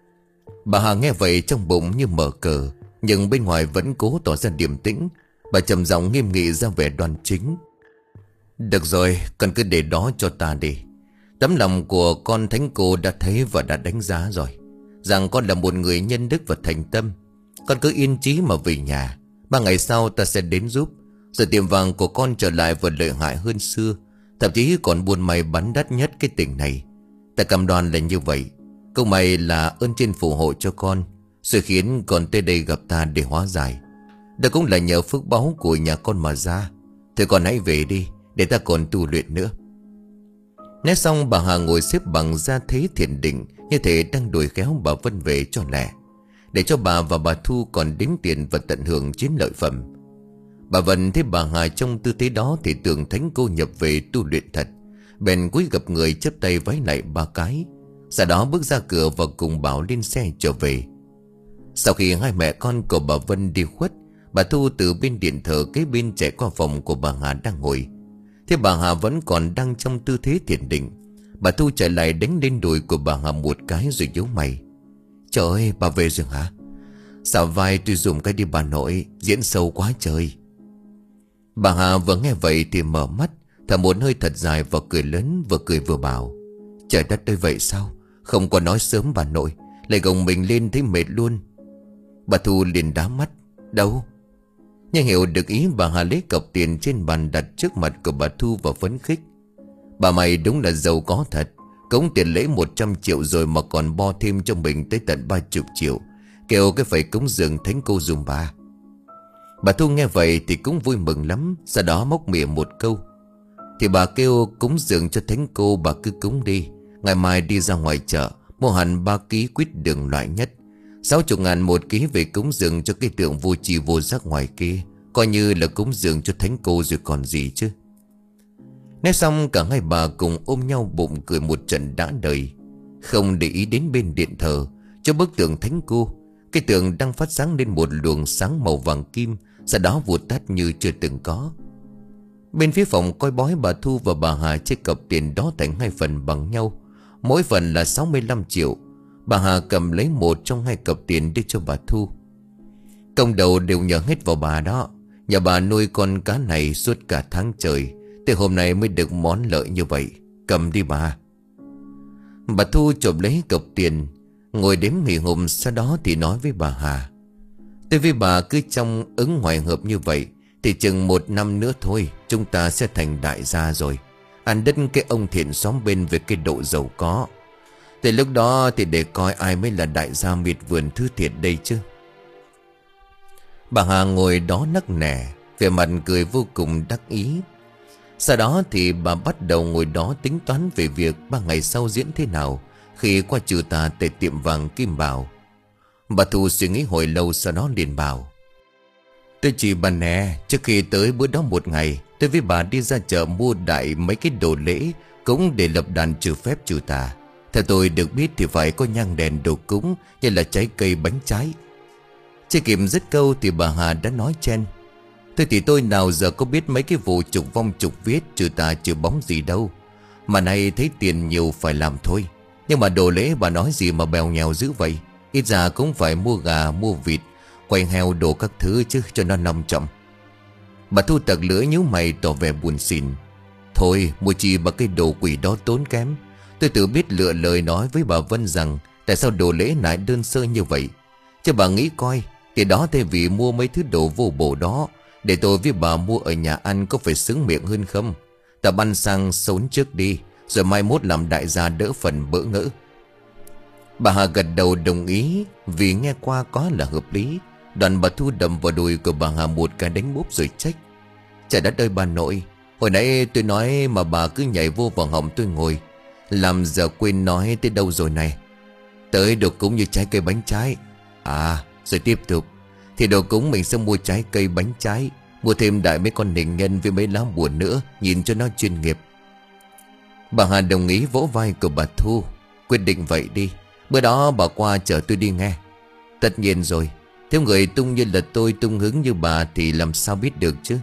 Bà Hà nghe vậy trong bụng như mở cờ, nhưng bên ngoài vẫn cố tỏ ra điềm tĩnh. Bà trầm giọng nghiêm nghị ra vẻ đoan chính. Được rồi, con cứ để đó cho ta đi. Tấm lòng của con thánh cô đã thấy và đã đánh giá rồi, rằng con là một người nhân đức và thành tâm. Con cứ yên chí mà về nhà. Ba ngày sau ta sẽ đến giúp, rồi tiệm vàng của con trở lại và lợi hại hơn xưa, thậm chí còn buôn may bắn đắt nhất cái tỉnh này. Ta cam đoan là như vậy. Câu mày là ơn trên phù hộ cho con, rồi khiến con tới đây gặp ta để hóa giải. Đó cũng là nhờ phước báu của nhà con mà ra. Thôi con hãy về đi, để ta còn tu luyện nữa. Nói xong bà Hà ngồi xếp bằng ra thế thiền định, như thể đang đuổi khéo bà Vân về cho lẹ, để cho bà và bà Thu còn đếm tiền và tận hưởng chiến lợi phẩm. Bà Vân thấy bà Hà trong tư thế đó thì tưởng thánh cô nhập về tu luyện thật, bèn cúi gặp người chắp tay vái lại ba cái, sau đó bước ra cửa và cùng Bảo lên xe trở về. Sau khi hai mẹ con của bà Vân đi khuất, bà Thu từ bên điện thờ kế bên chạy qua phòng của bà Hà đang ngồi. Thế bà Hà vẫn còn đang trong tư thế thiền định. Bà Thu chạy lại đánh lên đùi của bà Hà một cái rồi nhíu mày. Trời ơi, bà về rồi hả? Xả vai tôi dùng cái đi bà nội, diễn sâu quá trời. Bà Hà vừa nghe vậy thì mở mắt, thở một hơi thật dài và cười lớn, vừa cười vừa bảo. Trời đất ơi, vậy sao? Không có nói sớm bà nội, lại gồng mình lên thấy mệt luôn. Bà Thu liền đá mắt. Đâu? Nhưng hiểu được ý, bà Hà lấy cọc tiền trên bàn đặt trước mặt của bà Thu và phấn khích. Bà mày đúng là giàu có thật. Cống tiền lễ một trăm triệu rồi mà còn bo thêm cho mình tới tận ba mươi triệu, kêu cái phải cúng dường thánh cô dùm bà. Bà Thu nghe vậy thì cũng vui mừng lắm, sau đó móc miệng một câu. Thì bà kêu cúng dường cho thánh cô, bà cứ cúng đi. Ngày mai đi ra ngoài chợ mua hẳn ba ký quýt đường loại nhất, sáu chục ngàn một ký về cúng dường cho cái tượng vô tri vô giác ngoài kia, coi như là cúng dường cho thánh cô rồi còn gì chứ. Nói xong cả hai bà cùng ôm nhau bụng cười một trận đã đời. Không để ý đến bên điện thờ, cho bức tượng thánh cô. Cái tượng đang phát sáng lên một luồng sáng màu vàng kim, sau đó vụt tắt như chưa từng có. Bên phía phòng coi bói, bà Thu và bà Hà chia cặp tiền đó thành hai phần bằng nhau, mỗi phần là sáu mươi lăm triệu. Bà Hà cầm lấy một trong hai cặp tiền đưa cho bà Thu. Công đầu đều nhờ hết vào bà đó. Nhà bà nuôi con cá này suốt cả tháng trời, tới hôm nay mới được món lợi như vậy. Cầm đi bà. Bà Thu chộp lấy cặp tiền, ngồi đếm hì hùng, sau đó thì nói với bà Hà: tôi với bà cứ trong ứng hoài hợp như vậy thì chừng một năm nữa thôi chúng ta sẽ thành đại gia rồi, ăn đất cái ông thiện xóm bên về cái độ giàu có. Từ lúc đó thì để coi ai mới là đại gia miệt vườn thứ thiệt đây chứ. Bà Hà ngồi đó nắc nẻ, vẻ mặt cười vô cùng đắc ý. Sau đó thì bà bắt đầu ngồi đó tính toán về việc ba ngày sau diễn thế nào khi qua trừ tà tại tiệm vàng Kim Bảo. Bà Thu suy nghĩ hồi lâu, sau đó liền bảo: tôi chỉ bà nè, trước khi tới bữa đó một ngày, tôi với bà đi ra chợ mua đại mấy cái đồ lễ cũng để lập đàn trừ phép trừ tà. Theo tôi được biết thì phải có nhang đèn đồ cúng, như là trái cây bánh trái. Chưa kịp dứt câu thì bà Hà đã nói chen: thôi thì tôi nào giờ có biết mấy cái vụ trục vong trục viết trừ tà trừ bóng gì đâu, mà nay thấy tiền nhiều phải làm thôi. Nhưng mà đồ lễ bà nói gì mà bèo nhèo dữ vậy, ít ra cũng phải mua gà mua vịt quay heo đồ các thứ chứ cho nó nằm trọng. Bà Thu tặc lưỡi nhíu mày tỏ vẻ buồn xỉn: thôi mua chi mà cái đồ quỷ đó tốn kém. Tôi tự biết lựa lời nói với bà Vân rằng tại sao đồ lễ lại đơn sơ như vậy. Chứ bà nghĩ coi, thì đó thay vì mua mấy thứ đồ vô bổ đó, để tôi với bà mua ở nhà ăn có phải sướng miệng hơn không? Ta băn sang xốn trước đi, rồi mai mốt làm đại gia đỡ phần bỡ ngỡ. Bà Hà gật đầu đồng ý, vì nghe qua quá là hợp lý. Đoàn bà Thu đầm vào đùi của bà Hà một cái đánh bốp rồi trách: trời đất ơi bà nội, hồi nãy tôi nói mà bà cứ nhảy vô vào họng tôi ngồi, làm giờ quên nói tới đâu rồi này. Tới đồ cúng như trái cây bánh trái. À rồi tiếp tục, thì đồ cúng mình sẽ mua trái cây bánh trái, mua thêm đại mấy con nịnh nhân với mấy lá bùa nữa, nhìn cho nó chuyên nghiệp. Bà Hà đồng ý vỗ vai của bà Thu: quyết định vậy đi, bữa đó bà qua chở tôi đi nghe. Tất nhiên rồi, thiếu người tung như là tôi tung hứng như bà thì làm sao biết được chứ.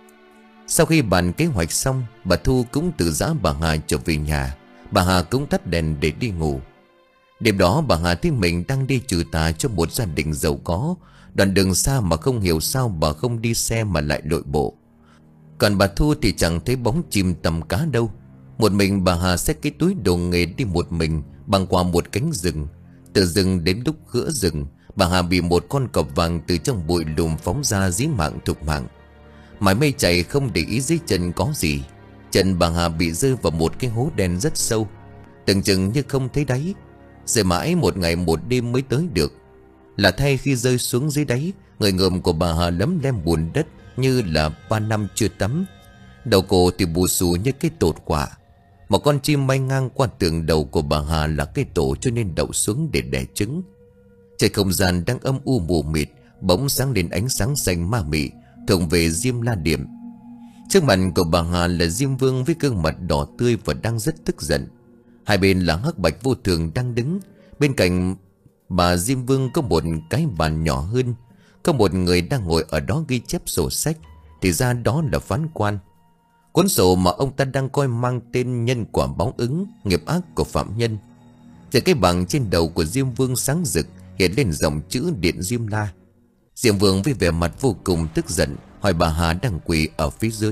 Sau khi bàn kế hoạch xong, bà Thu cũng từ giã bà Hà trở về nhà. Bà Hà cũng tắt đèn để đi ngủ. Đêm đó bà Hà thấy mình đang đi trừ tà cho một gia đình giàu có. Đoạn đường xa mà không hiểu sao bà không đi xe mà lại lội bộ. Còn bà Thu thì chẳng thấy bóng chim tầm cá đâu. Một mình bà Hà xách cái túi đồ nghề đi một mình băng qua một cánh rừng. Từ rừng đến lúc ggiữa rừng, bà Hà bị một con cọp vàng từ trong bụi lùm phóng ra dí mạng thục mạng. Mải mê chạy không để ý dưới chân có gì, chân bà Hà bị rơi vào một cái hố đen rất sâu, tưởng chừng như không thấy đáy. Rồi mãi một ngày một đêm mới tới được. Là thay khi rơi xuống dưới đáy, người ngợm của bà Hà lấm lem bùn đất như là ba năm chưa tắm. Đầu cổ thì bù xù như cái tột quả. Một con chim bay ngang qua tường đầu của bà Hà là cái tổ cho nên đậu xuống để đẻ trứng. Trời không gian đang âm u mù mịt bỗng sáng lên ánh sáng xanh ma mị thuộc về Diêm La Điểm. Trước mặt của bà Hà là Diêm Vương với gương mặt đỏ tươi và đang rất tức giận. Hai bên là Hắc Bạch Vô Thường đang đứng. Bên cạnh bà Diêm Vương có một cái bàn nhỏ hơn. Có một người đang ngồi ở đó ghi chép sổ sách. Thì ra đó là phán quan. Cuốn sổ mà ông ta đang coi mang tên nhân quả báo ứng, nghiệp ác của phạm nhân. Từ cái bảng trên đầu của Diêm Vương sáng rực hiện lên dòng chữ Điện Diêm La. Diêm Vương với vẻ mặt vô cùng tức giận hỏi bà Hà đang quỳ ở phía dưới: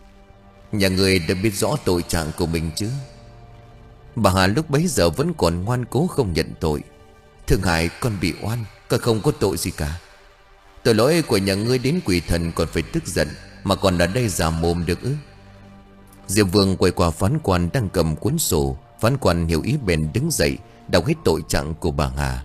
nhà người đã biết rõ tội trạng của mình chứ? Bà Hà lúc bấy giờ vẫn còn ngoan cố không nhận tội: Thượng Hải, con bị oan, con không có tội gì cả. Tội lỗi của nhà ngươi đến quỷ thần còn phải tức giận, mà còn ở đây giả mồm được ư? Diêm Vương quay qua phán quan đang cầm cuốn sổ. Phán quan hiểu ý bèn đứng dậy đọc hết tội trạng của bà Hà.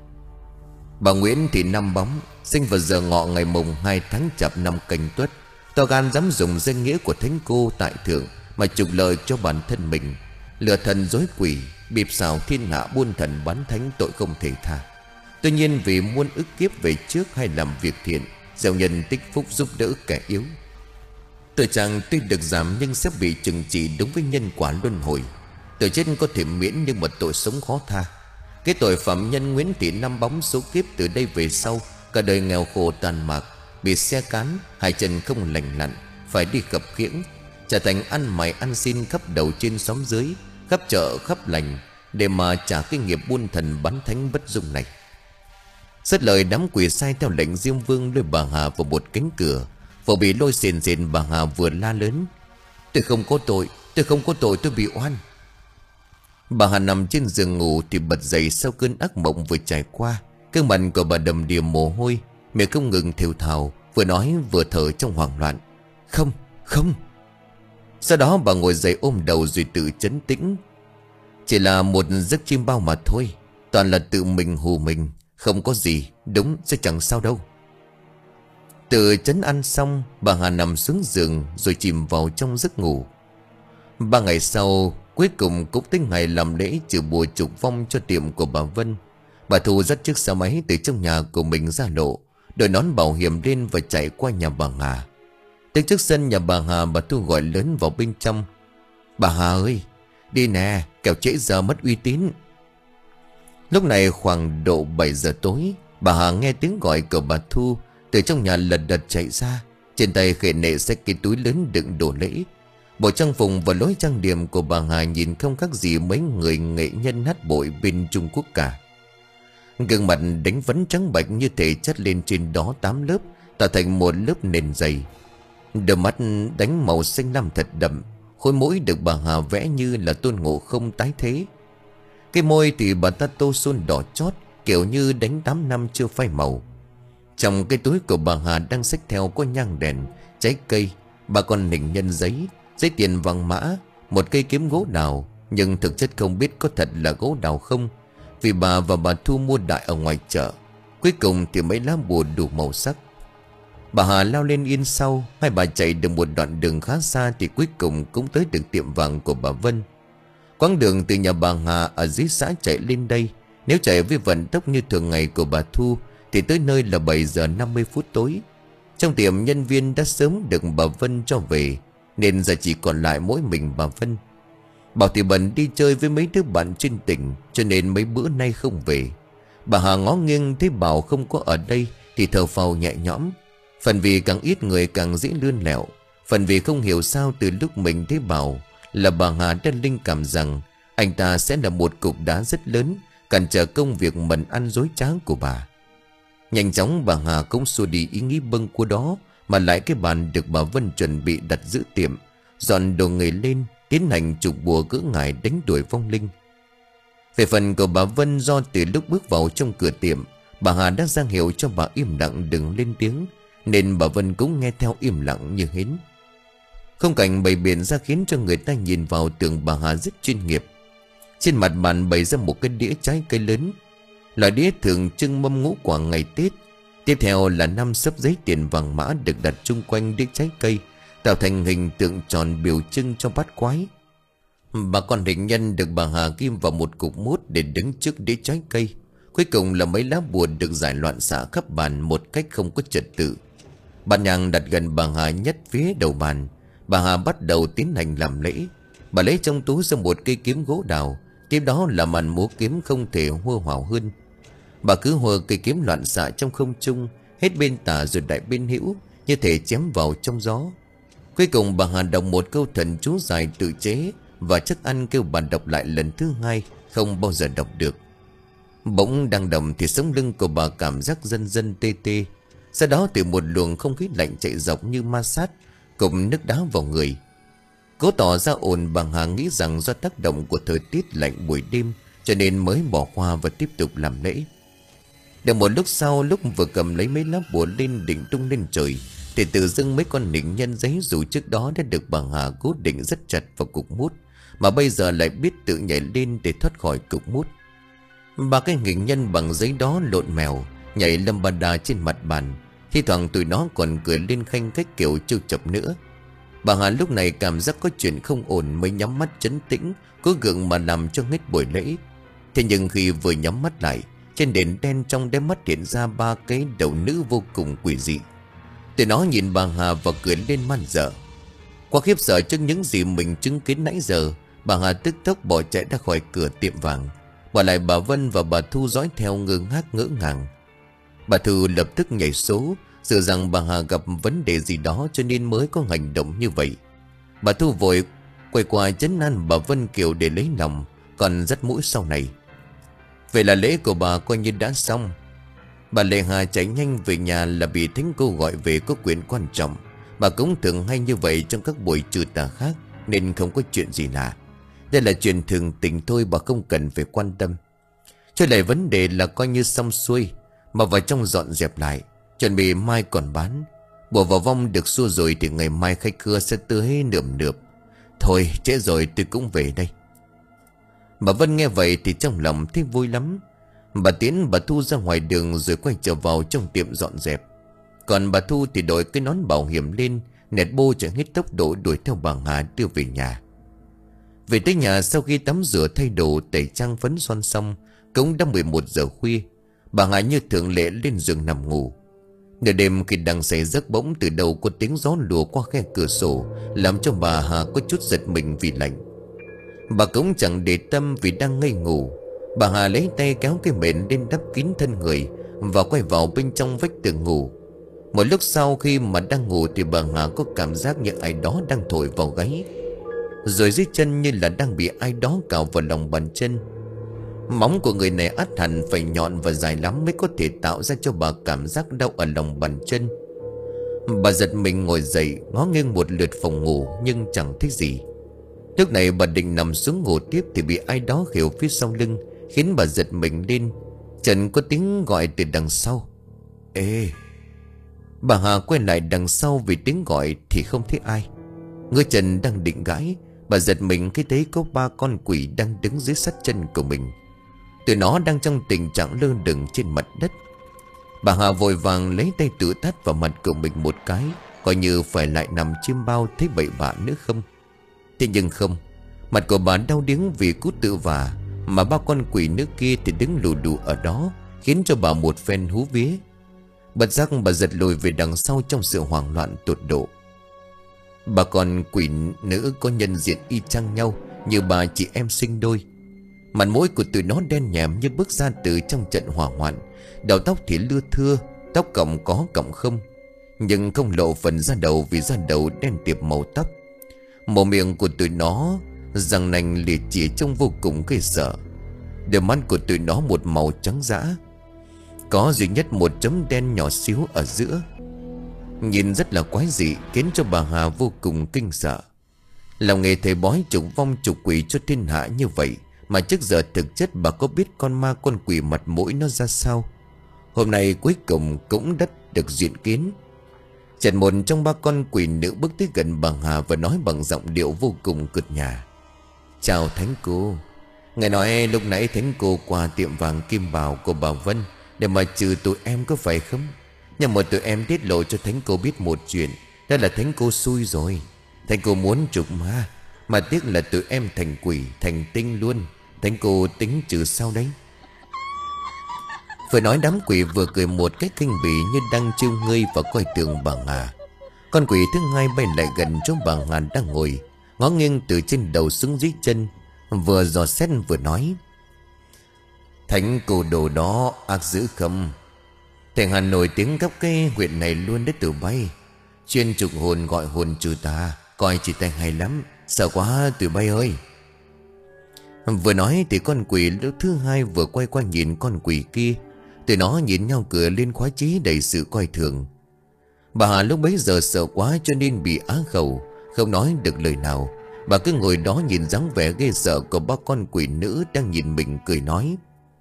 Bà Nguyễn Thị Năm Bóng sinh vào giờ ngọ ngày mùng hai tháng Chạp năm Canh Tuất. To gan dám dùng danh nghĩa của thánh cô tại thượng mà trục lợi cho bản thân mình, lừa thần dối quỷ, bịp xào thiên hạ, buôn thần bán thánh, tội không thể tha. Tuy nhiên vì muôn ức kiếp về trước hay làm việc thiện, gieo nhân tích phúc giúp đỡ kẻ yếu. Tội trạng tuy được giảm nhưng sẽ bị trừng trị đúng với nhân quả luân hồi. Tội chết có thể miễn nhưng mà tội sống khó tha. Cái tội phạm nhân Nguyễn Thị Năm Bóng số kiếp từ đây về sau cả đời nghèo khổ tàn mạc, bị xe cán, hai chân không lành lặn, phải đi khập khiễng, trở thành ăn mày ăn xin khắp đầu trên xóm dưới, khắp chợ khắp lành, để mà trả cái nghiệp buôn thần bắn thánh bất dung này. Xét lời đám quỷ sai theo lệnh Diêm Vương lôi bà Hà vào một cánh cửa. Vừa bị lôi xền xền, bà Hà vừa la lớn: "Tôi không có tội, tôi không có tội, tôi bị oan." Bà Hà nằm trên giường ngủ thì bật dậy sau cơn ác mộng vừa trải qua. Gương mặt của bà đầm đìa mồ hôi, miệng không ngừng thều thào, vừa nói vừa thở trong hoảng loạn: "Không, không." Sau đó bà ngồi dậy ôm đầu rồi tự trấn tĩnh. Chỉ là một giấc chim bao mà thôi, toàn là tự mình hù mình, không có gì, đúng sẽ chẳng sao đâu. Tự trấn an xong, bà Hà nằm xuống giường rồi chìm vào trong giấc ngủ. Ba ngày sau, cuối cùng cũng tới ngày làm lễ trừ bùa trục vong cho tiệm của bà Vân. Bà Thu dắt chiếc xe máy từ trong nhà của mình ra lộ, đội nón bảo hiểm lên và chạy qua nhà bà Hà. Tới trước sân nhà bà Hà, bà Thu gọi lớn vào bên trong: "Bà Hà ơi, đi nè, kẻo trễ giờ mất uy tín." Lúc này khoảng độ bảy giờ tối, bà Hà nghe tiếng gọi của bà Thu, từ trong nhà lật đật chạy ra, trên tay khệ nệ xách cái túi lớn đựng đồ lễ. Bộ trang phục và lối trang điểm của bà Hà nhìn không khác gì mấy người nghệ nhân hát bội bên Trung Quốc cả. Gương mặt đánh phấn trắng bệch như thể chất lên trên đó tám lớp, tạo thành một lớp nền dày. Đôi mắt đánh màu xanh lam thật đậm, khối mũi được bà Hà vẽ như là Tôn Ngộ Không tái thế. Cái môi thì bà ta tô son đỏ chót, kiểu như đánh tám năm chưa phai màu. Trong cái túi của bà Hà đang xách theo có nhang đèn, trái cây, ba con hình nhân giấy, giấy tiền vàng mã, một cây kiếm gỗ đào. Nhưng thực chất không biết có thật là gỗ đào không, vì bà và bà Thu mua đại ở ngoài chợ. Cuối cùng thì mấy lá bùa đủ màu sắc. Bà Hà lao lên yên sau. Hai bà chạy được một đoạn đường khá xa thì cuối cùng cũng tới được tiệm vàng của bà Vân. Quãng đường từ nhà bà Hà ở dưới xã chạy lên đây, nếu chạy với vận tốc như thường ngày của bà Thu, thì tới nơi là bảy giờ năm mươi phút tối. Trong tiệm nhân viên đã sớm được bà Vân cho về, nên giờ chỉ còn lại mỗi mình bà Vân. Bảo thì bận đi chơi với mấy đứa bạn trên tỉnh, cho nên mấy bữa nay không về. Bà Hà ngó nghiêng thấy Bảo không có ở đây thì thở phào nhẹ nhõm. Phần vì càng ít người càng dễ lươn lẹo, phần vì không hiểu sao từ lúc mình thấy Bảo là bà Hà đã linh cảm rằng anh ta sẽ là một cục đá rất lớn, cản trở công việc mần ăn dối trá của bà. Nhanh chóng bà Hà cũng xua đi ý nghĩ bâng của đó, mà lại cái bàn được bà Vân chuẩn bị đặt giữ tiệm, dọn đồ nghề lên, tiến hành trục bùa gỡ ngải đánh đuổi vong linh. Về phần của bà Vân, do từ lúc bước vào trong cửa tiệm, bà Hà đã ra hiệu cho bà im lặng đừng lên tiếng, nên bà Vân cũng nghe theo im lặng như hến. Không cảnh bày biện ra khiến cho người ta nhìn vào tưởng bà Hà rất chuyên nghiệp. Trên mặt bàn bày ra một cái đĩa trái cây lớn, loại đĩa thường trưng mâm ngũ quả ngày Tết. Tiếp theo là năm xấp giấy tiền vàng mã được đặt chung quanh đĩa trái cây, tạo thành hình tượng tròn biểu trưng cho bát quái. Bà con hình nhân được bà Hà ghim vào một cục mút để đứng trước đĩa trái cây. Cuối cùng là mấy lá bùa được rải loạn xạ khắp bàn một cách không có trật tự. Bàn nhang đặt gần bà Hà nhất phía đầu bàn. Bà Hà bắt đầu tiến hành làm lễ. Bà lấy trong túi ra một cây kiếm gỗ đào, tiếp đó là màn múa kiếm không thể hô hào hơn. Bà cứ hơ cây kiếm loạn xạ trong không trung, hết bên tả rồi đại bên hữu, như thể chém vào trong gió. Cuối cùng bà Hà đọc một câu thần chú dài tự chế, và chắc ăn kêu bà đọc lại lần thứ hai, không bao giờ đọc được. Bỗng đang đọc thì sống lưng của bà cảm giác dần dần tê tê. Sau đó từ một luồng không khí lạnh chạy dọc như ma sát, cùng nước đá vào người. Cố tỏ ra ồn, bà Hà nghĩ rằng do tác động của thời tiết lạnh buổi đêm, cho nên mới bỏ qua và tiếp tục làm lễ. Được một lúc sau, lúc vừa cầm lấy mấy lá bùa lên định tung lên trời, thì tự dưng mấy con nịnh nhân giấy dù trước đó đã được bà Hà cố định rất chặt vào cục mút, mà bây giờ lại biết tự nhảy lên để thoát khỏi cục mút. Ba cái hình nhân bằng giấy đó lộn mèo, nhảy lâm ba đà trên mặt bàn. Thi thoảng tụi nó còn cười lên khanh cách kiểu trêu chọc nữa. Bà Hà lúc này cảm giác có chuyện không ổn mới nhắm mắt trấn tĩnh, cố gượng mà làm cho hết buổi lễ. Thế nhưng khi vừa nhắm mắt lại, trên đèn đen trong đáy mắt hiện ra ba cái đầu nữ vô cùng quỷ dị. Tụi nó nhìn bà Hà và cười lên man dợ. Quá khiếp sợ trước những gì mình chứng kiến nãy giờ, bà Hà tức tốc bỏ chạy ra khỏi cửa tiệm vàng, bỏ lại bà Vân và bà Thu dõi theo ngơ ngác ngỡ ngàng. Bà Thu lập tức nhảy số, sợ rằng bà Hà gặp vấn đề gì đó cho nên mới có hành động như vậy. Bà Thu vội quay qua trấn an bà Vân Kiều để lấy lòng, còn dắt mũi sau này. Vậy là lễ của bà coi như đã xong. Bà Lệ Hà chạy nhanh về nhà là bị thánh cô gọi về có chuyện quan trọng. Bà cũng thường hay như vậy trong các buổi trừ tà khác, nên không có chuyện gì lạ. Đây là chuyện thường tình thôi, bà không cần phải quan tâm. Cho lại vấn đề là coi như xong xuôi, mà vào trong dọn dẹp lại, chuẩn bị mai còn bán. Bùa vào vong được xua rồi thì ngày mai khách cưa sẽ tới nườm nượp. Thôi trễ rồi, tôi cũng về đây. Bà Vân nghe vậy thì trong lòng thấy vui lắm. Bà Tiến bà Thu ra ngoài đường rồi quay trở vào trong tiệm dọn dẹp. Còn bà Thu thì đội cái nón bảo hiểm lên, nẹt bô chạy hết tốc độ đuổi theo bà Hà đưa về nhà. Về tới nhà sau khi tắm rửa thay đồ tẩy trang phấn son xong, cũng đã mười một giờ khuya. Bà Hà như thường lệ lên giường nằm ngủ. Nửa đêm khi đang say giấc, bỗng từ đầu có tiếng gió lùa qua khe cửa sổ, làm cho bà Hà có chút giật mình vì lạnh. Bà cũng chẳng để tâm vì đang ngây ngủ. Bà Hà lấy tay kéo cái mền lên đắp kín thân người và quay vào bên trong vách tường ngủ. Một lúc sau khi mà đang ngủ thì bà Hà có cảm giác như ai đó đang thổi vào gáy, rồi dưới chân như là đang bị ai đó cào vào lòng bàn chân. Móng của người này ắt hẳn phải nhọn và dài lắm mới có thể tạo ra cho bà cảm giác đau ở lòng bàn chân. Bà giật mình ngồi dậy, ngó nghiêng một lượt phòng ngủ nhưng chẳng thấy gì. Lúc này bà định nằm xuống ngủ tiếp thì bị ai đó khều phía sau lưng, khiến bà giật mình lên. Trần có tiếng gọi từ đằng sau. Ê! Bà Hà quay lại đằng sau vì tiếng gọi thì không thấy ai. Người Trần đang định gãi, bà giật mình khi thấy có ba con quỷ đang đứng dưới sát chân của mình. Tụi nó đang trong tình trạng lơ lửng trên mặt đất. Bà Hà vội vàng lấy tay tự tát vào mặt của mình một cái, coi như phải lại nằm chiêm bao thấy bậy bạ nữa không. Thế nhưng không, mặt của bà đau điếng vì cú tự vả, mà ba con quỷ nước kia thì đứng lù đù ở đó, khiến cho bà một phen hú vía. Bật giác bà giật lùi về đằng sau trong sự hoảng loạn tột độ. Bà con quỷ nữ có nhân diện y chang nhau, như bà chị em sinh đôi. Mặt mũi của tụi nó đen nhèm như bước ra từ trong trận hỏa hoạn. Đầu tóc thì lưa thưa, tóc cọng có cọng không, nhưng không lộ phần da đầu vì da đầu đen tiệp màu tóc. Mồm miệng của tụi nó răng nanh liệt chỉ trông vô cùng ghê sợ. Đôi mắt của tụi nó một màu trắng dã, có duy nhất một chấm đen nhỏ xíu ở giữa. Nhìn rất là quái dị, khiến cho bà Hà vô cùng kinh sợ. Lòng nghề thầy bói trục vong trục quỷ cho thiên hạ như vậy, mà trước giờ thực chất bà có biết con ma con quỷ mặt mũi nó ra sao. Hôm nay cuối cùng cũng đất được diện kiến. Chợt một trong ba con quỷ nữ bước tới gần bà Hà và nói bằng giọng điệu vô cùng cợt nhả. Chào thánh cô. Ngài nói lúc nãy thánh cô qua tiệm vàng Kim Bảo của bà Vân để mà trừ tụi em có phải không? Nhưng mà tụi em tiết lộ cho thánh cô biết một chuyện, đó là thánh cô xui rồi. Thánh cô muốn trục ma, mà tiếc là tụi em thành quỷ thành tinh luôn. Thánh cô tính trừ sao đấy? Vừa nói đám quỷ vừa cười một cách kinh bỉ, như đang trêu ngươi và coi thường bà Hà. Con quỷ thứ hai bay lại gần chỗ bà Hà đang ngồi, ngó nghiêng từ trên đầu xuống dưới chân, vừa dò xét vừa nói. Thánh cô đồ đó ác dữ không? Thầy Hà nổi tiếng khắp cái huyện này luôn đấy tụi bay, chuyên trục hồn gọi hồn trừ tà, coi chỉ tay hay lắm. Sợ quá tụi bay ơi. Vừa nói thì con quỷ lúc thứ hai vừa quay qua nhìn con quỷ kia. Tụi nó nhìn nhau cười lên khoái chí đầy sự coi thường. Bà Hà lúc bấy giờ sợ quá cho nên bị á khẩu, không nói được lời nào. Bà cứ ngồi đó nhìn dáng vẻ ghê sợ của ba con quỷ nữ đang nhìn mình cười nói.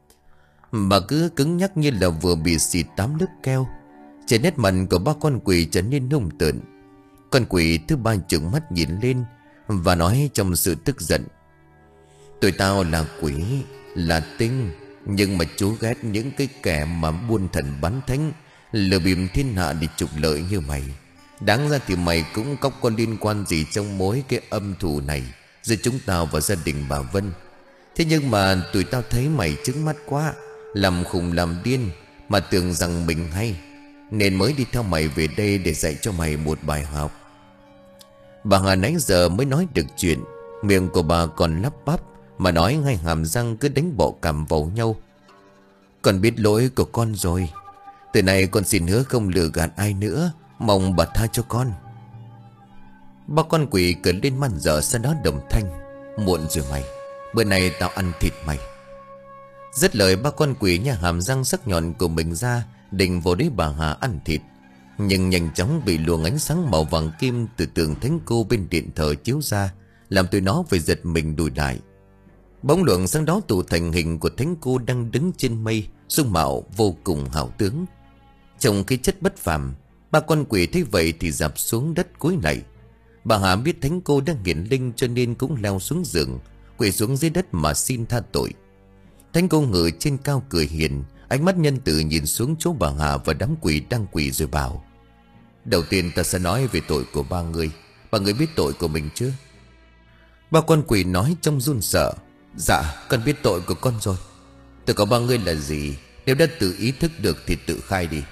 Bà cứ cứng nhắc như là vừa bị xịt tám lớp keo. Trên nét mặt của ba con quỷ trở nên hung tợn. Con quỷ thứ ba trừng mắt nhìn lên và nói trong sự tức giận. Tụi tao là quỷ, là tinh, nhưng mà chú ghét những cái kẻ mà buôn thần bán thánh, lừa bịp thiên hạ để trục lợi như mày. Đáng ra thì mày cũng không có liên quan gì trong mối cái âm thù này giữa chúng tao và gia đình bà Vân. Thế nhưng mà tụi tao thấy mày trứng mắt quá, làm khùng làm điên mà tưởng rằng mình hay, nên mới đi theo mày về đây để dạy cho mày một bài học. Bà Hà nãy giờ mới nói được chuyện, miệng của bà còn lắp bắp, mà nói ngay hàm răng cứ đánh bộ cảm vào nhau. Con biết lỗi của con rồi. Từ nay con xin hứa không lừa gạt ai nữa. Mong bà tha cho con. Ba con quỷ cười lên man dở, sau đó đồng thanh: Muộn rồi mày, bữa nay tao ăn thịt mày. Dứt lời, ba con quỷ nhà hàm răng sắc nhọn của mình ra, định vào đấy bà Hà ăn thịt. Nhưng nhanh chóng bị luồng ánh sáng màu vàng kim từ tường thánh cô bên điện thờ chiếu ra, làm tụi nó phải giật mình lùi lại. Bóng luồng sáng đó tụ thành hình của thánh cô đang đứng trên mây, dung mạo vô cùng hào tướng. Trong cái chất bất phàm, ba con quỷ thấy vậy thì dạp xuống đất cúi lạy. Bà Hà biết thánh cô đang nghiện linh cho nên cũng leo xuống giường, quỳ xuống dưới đất mà xin tha tội. Thánh cô ngự trên cao cười hiền, ánh mắt nhân từ nhìn xuống chỗ bà Hà và đám quỷ đang quỳ rồi bảo: Đầu tiên ta sẽ nói về tội của ba người. Ba người biết tội của mình chưa? Ba con quỷ nói trong run sợ: Dạ, con biết tội của con rồi. Tội của ba người là gì? Nếu đã tự ý thức được thì tự khai đi.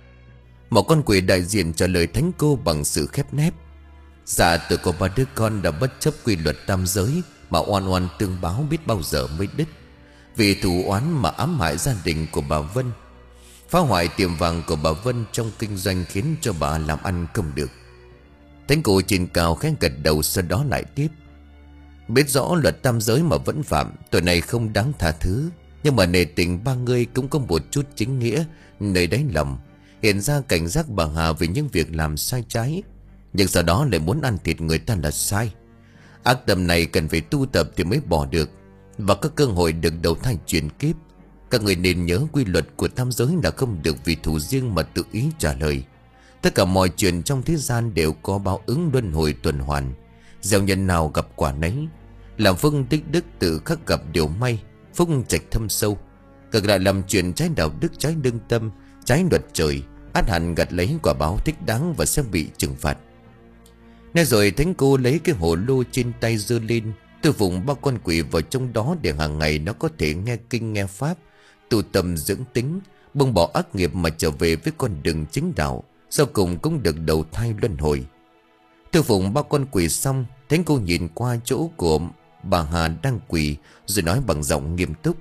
Một con quỷ đại diện trả lời thánh cô bằng sự khép nép: Dạ, tội của ba đứa con đã bất chấp quy luật tam giới mà oan oan tương báo biết bao giờ mới đứt. Vì thù oán mà ám hại gia đình của bà Vân, phá hoại tiệm vàng của bà Vân trong kinh doanh, khiến cho bà làm ăn không được. Thánh cô trên cao khẽ gật đầu, sau đó lại tiếp: Biết rõ luật tam giới mà vẫn phạm, tội này không đáng tha thứ. Nhưng mà nể tình ba người cũng có một chút chính nghĩa nơi đáy lòng, hiện ra cảnh giác bà Hà về những việc làm sai trái, nhưng sau đó lại muốn ăn thịt người ta là sai. Ác tâm này cần phải tu tập thì mới bỏ được, và có cơ hội được đầu thai chuyển kiếp. Các người nên nhớ quy luật của tam giới là không được vì thù riêng mà tự ý trả lời. Tất cả mọi chuyện trong thế gian đều có báo ứng luân hồi tuần hoàn. Gieo nhân nào gặp quả nấy. Làm phương tích đức tự khắc gặp điều may, phúc trạch thâm sâu. Cực lại làm chuyện trái đạo đức, trái lương tâm, trái luật trời, ắt hẳn gặt lấy quả báo thích đáng và sẽ bị trừng phạt. Nghe rồi thánh cô lấy cái hồ lô trên tay giơ lên, tôi vùng ba con quỷ vào trong đó để hàng ngày nó có thể nghe kinh nghe pháp, tu tâm dưỡng tính, buông bỏ ác nghiệp mà trở về với con đường chính đạo, sau cùng cũng được đầu thai luân hồi. Tôi vùng ba con quỷ xong, thánh cô nhìn qua chỗ của bà Hà đang quỳ rồi nói bằng giọng nghiêm túc: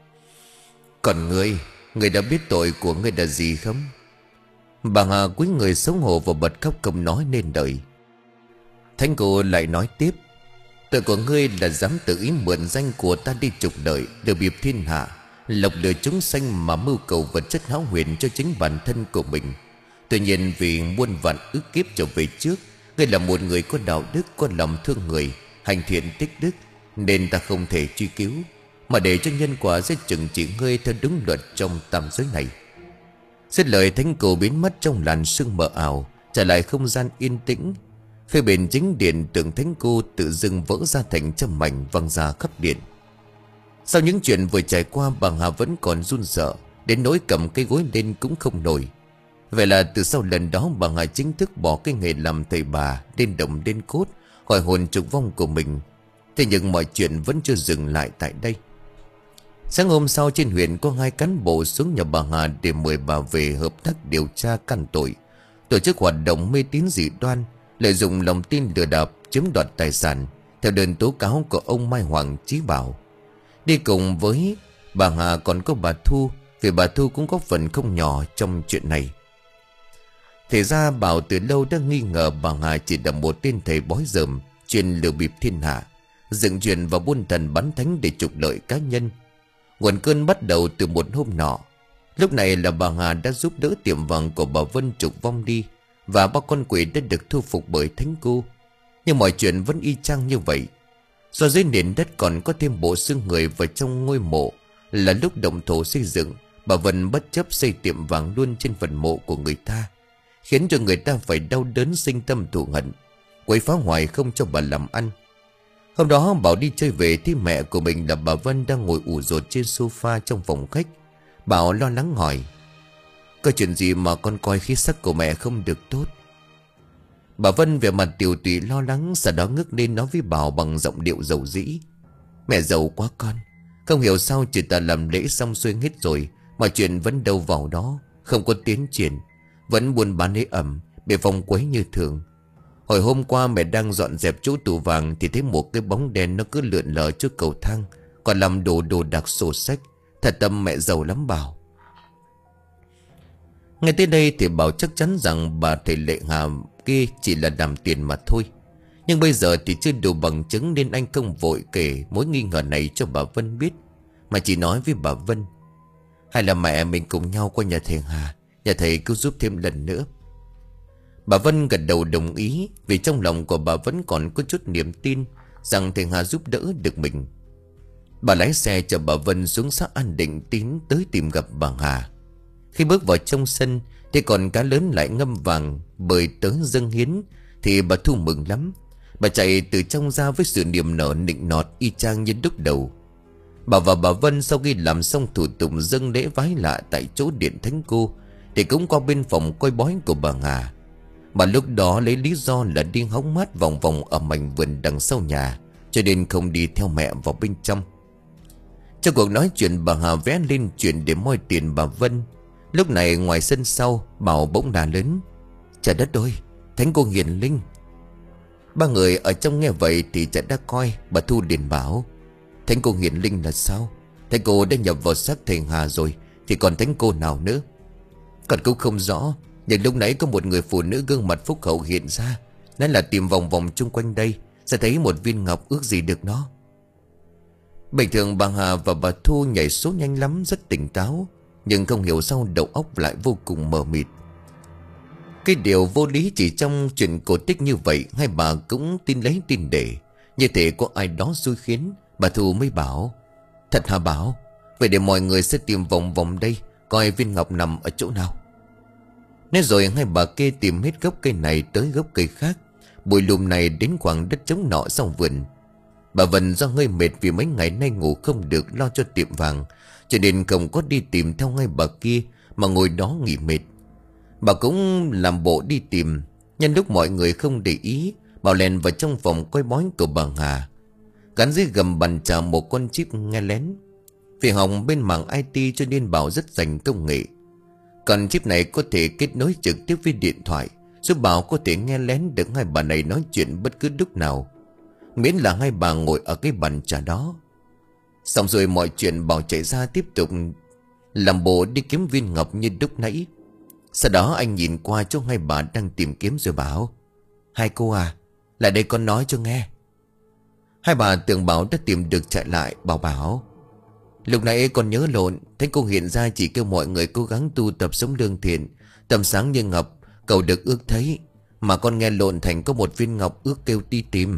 Còn ngươi, ngươi đã biết tội của ngươi là gì không? Bà Hà cúi người xấu hổ và bật khóc không nói nên lời. Thánh cô lại nói tiếp: Tội của ngươi là dám tự ý mượn danh của ta đi trục lợi, lừa bịp thiên hạ, lọc lừa chúng sanh mà mưu cầu vật chất hão huyền cho chính bản thân của mình. Tuy nhiên vì muôn vạn ức kiếp trở về trước, ngươi là một người có đạo đức, có lòng thương người, hành thiện tích đức, nên ta không thể truy cứu, mà để cho nhân quả sẽ trừng trị ngươi theo đúng luật trong tam giới này. Dứt lời, thánh cô biến mất trong làn sương mờ ảo, trở lại không gian yên tĩnh. Phía bên chính điện, tượng thánh cô tự dưng vỡ ra thành trăm mảnh văng ra khắp điện. Sau những chuyện vừa trải qua, bà Hà vẫn còn run sợ, đến nỗi cầm cây gối lên cũng không nổi. Vậy là từ sau lần đó, bà Hà chính thức bỏ cái nghề làm thầy bà, đến đồng đến cốt, khỏi hồn trục vong của mình. Thế nhưng mọi chuyện vẫn chưa dừng lại tại đây. Sáng hôm sau, trên huyện có hai cán bộ xuống nhà bà Hà để mời bà về hợp tác điều tra căn tội, tổ chức hoạt động mê tín dị đoan, lợi dụng lòng tin lừa đảo chiếm đoạt tài sản, theo đơn tố cáo của ông Mai Hoàng Chí Bảo. Đi cùng với bà Hà còn có bà Thu, vì bà Thu cũng có phần không nhỏ trong chuyện này. Thế ra Bảo từ lâu đã nghi ngờ bà Hà chỉ là một tên thầy bói dởm, chuyên lừa bịp thiên hạ, dựng chuyện và buôn thần bắn thánh để trục lợi cá nhân. Nguồn cơn bắt đầu từ một hôm nọ. Lúc này là bà Hà đã giúp đỡ tiệm vàng của bà Vân trục vong đi, và ba con quỷ đã được thu phục bởi thánh cô. Nhưng mọi chuyện vẫn y chang như vậy. Do dưới nền đất còn có thêm bộ xương người vào trong ngôi mộ, là lúc động thổ xây dựng, bà Vân bất chấp xây tiệm vàng luôn trên phần mộ của người ta, khiến cho người ta phải đau đớn sinh tâm thù hận, quấy phá hoại không cho bà làm ăn. Hôm đó Bảo đi chơi về thì mẹ của mình là bà Vân đang ngồi ủ rột trên sofa trong phòng khách. Bảo lo lắng hỏi: Có chuyện gì mà con coi khí sắc của mẹ không được tốt? Bà Vân vẻ mặt tiều tụy lo lắng, sau đó ngước lên nói với Bảo bằng giọng điệu dầu dĩ: Mẹ giàu quá con, không hiểu sao chỉ ta làm lễ xong xuôi hết rồi mà chuyện vẫn đâu vào đó, không có tiến triển, vẫn buôn bán ế ẩm, bị vòng quấy như thường. Hồi hôm qua mẹ đang dọn dẹp chỗ tủ vàng thì thấy một cái bóng đen nó cứ lượn lờ trước cầu thang, còn làm đồ đồ đạc sổ sách. Thật tâm mẹ giàu lắm Bảo. Ngay tới đây thì Bảo chắc chắn rằng bà thầy Lệ Hà kia chỉ là làm tiền mà thôi. Nhưng bây giờ thì chưa đủ bằng chứng nên anh không vội kể mối nghi ngờ này cho bà Vân biết, mà chỉ nói với bà Vân: hay là mẹ mình cùng nhau qua nhà thầy Hà, nhà thầy cứ giúp thêm lần nữa. Bà Vân gật đầu đồng ý, vì trong lòng của bà vẫn còn có chút niềm tin rằng thầy Hà giúp đỡ được mình. Bà lái xe chở bà Vân xuống xã An Định tiến tới tìm gặp bà Hà. Khi bước vào trong sân thì còn cá lớn lại ngâm vàng bơi tới dâng hiến thì bà Thu mừng lắm. Bà chạy từ trong ra với sự niềm nở nịnh nọt y chang như lúc đầu. Bà và bà Vân sau khi làm xong thủ tục dâng lễ vái lạ tại chỗ điện thánh cô thì cũng qua bên phòng coi bói của bà Hà. Bà lúc đó lấy lý do là đi hóng mát vòng vòng ở mảnh vườn đằng sau nhà, cho nên không đi theo mẹ vào bên trong. Trong cuộc nói chuyện, bà Hà vẽ lên chuyện để moi tiền bà Vân. Lúc này ngoài sân sau, Bảo bỗng đà lớn: trời đất ơi, thánh cô hiền linh! Ba người ở trong nghe vậy thì chả đã coi. Bà Thu liền bảo: thánh cô hiền linh là sao? Thánh cô đã nhập vào xác thầy Hà rồi thì còn thánh cô nào nữa? Còn cũng không rõ, nhưng lúc nãy có một người phụ nữ gương mặt phúc hậu hiện ra. Nói là tìm vòng vòng chung quanh đây sẽ thấy một viên ngọc, ước gì được nó. Bình thường bà Hà và bà Thu nhảy số nhanh lắm, rất tỉnh táo, nhưng không hiểu sao đầu óc lại vô cùng mờ mịt. Cái điều vô lý chỉ trong chuyện cổ tích như vậy, hai bà cũng tin lấy tin để. Như thể có ai đó xui khiến. Bà Thu mới bảo: thật hả Bảo? Vậy để mọi người sẽ tìm vòng vòng đây, coi viên ngọc nằm ở chỗ nào. Nói rồi hai bà kê tìm hết gốc cây này tới gốc cây khác, bụi lùm này đến khoảng đất trống nọ sau vườn. Bà Vân do hơi mệt vì mấy ngày nay ngủ không được lo cho tiệm vàng, cho nên không có đi tìm theo ngay bà kia mà ngồi đó nghỉ mệt. Bà cũng làm bộ đi tìm. Nhân lúc mọi người không để ý, Bảo lèn vào trong phòng coi bói của bà Hà. Gắn dưới gầm bàn trà một con chip nghe lén. Vì học bên mảng i tê cho nên Bảo rất dành công nghệ. Còn chip này có thể kết nối trực tiếp với điện thoại, giúp Bảo có thể nghe lén được hai bà này nói chuyện bất cứ lúc nào, miễn là hai bà ngồi ở cái bàn trà đó. Xong rồi mọi chuyện, Bảo chạy ra tiếp tục làm bộ đi kiếm viên ngọc như lúc nãy. Sau đó anh nhìn qua chỗ hai bà đang tìm kiếm rồi bảo: hai cô à, lại đây con nói cho nghe. Hai bà tưởng Bảo đã tìm được chạy lại. Bảo bảo: lúc nãy con nhớ lộn. Thánh cô hiện ra chỉ kêu mọi người cố gắng tu tập sống lương thiện, tầm sáng như ngọc, cầu được ước thấy. Mà con nghe lộn thành có một viên ngọc ước kêu đi tìm.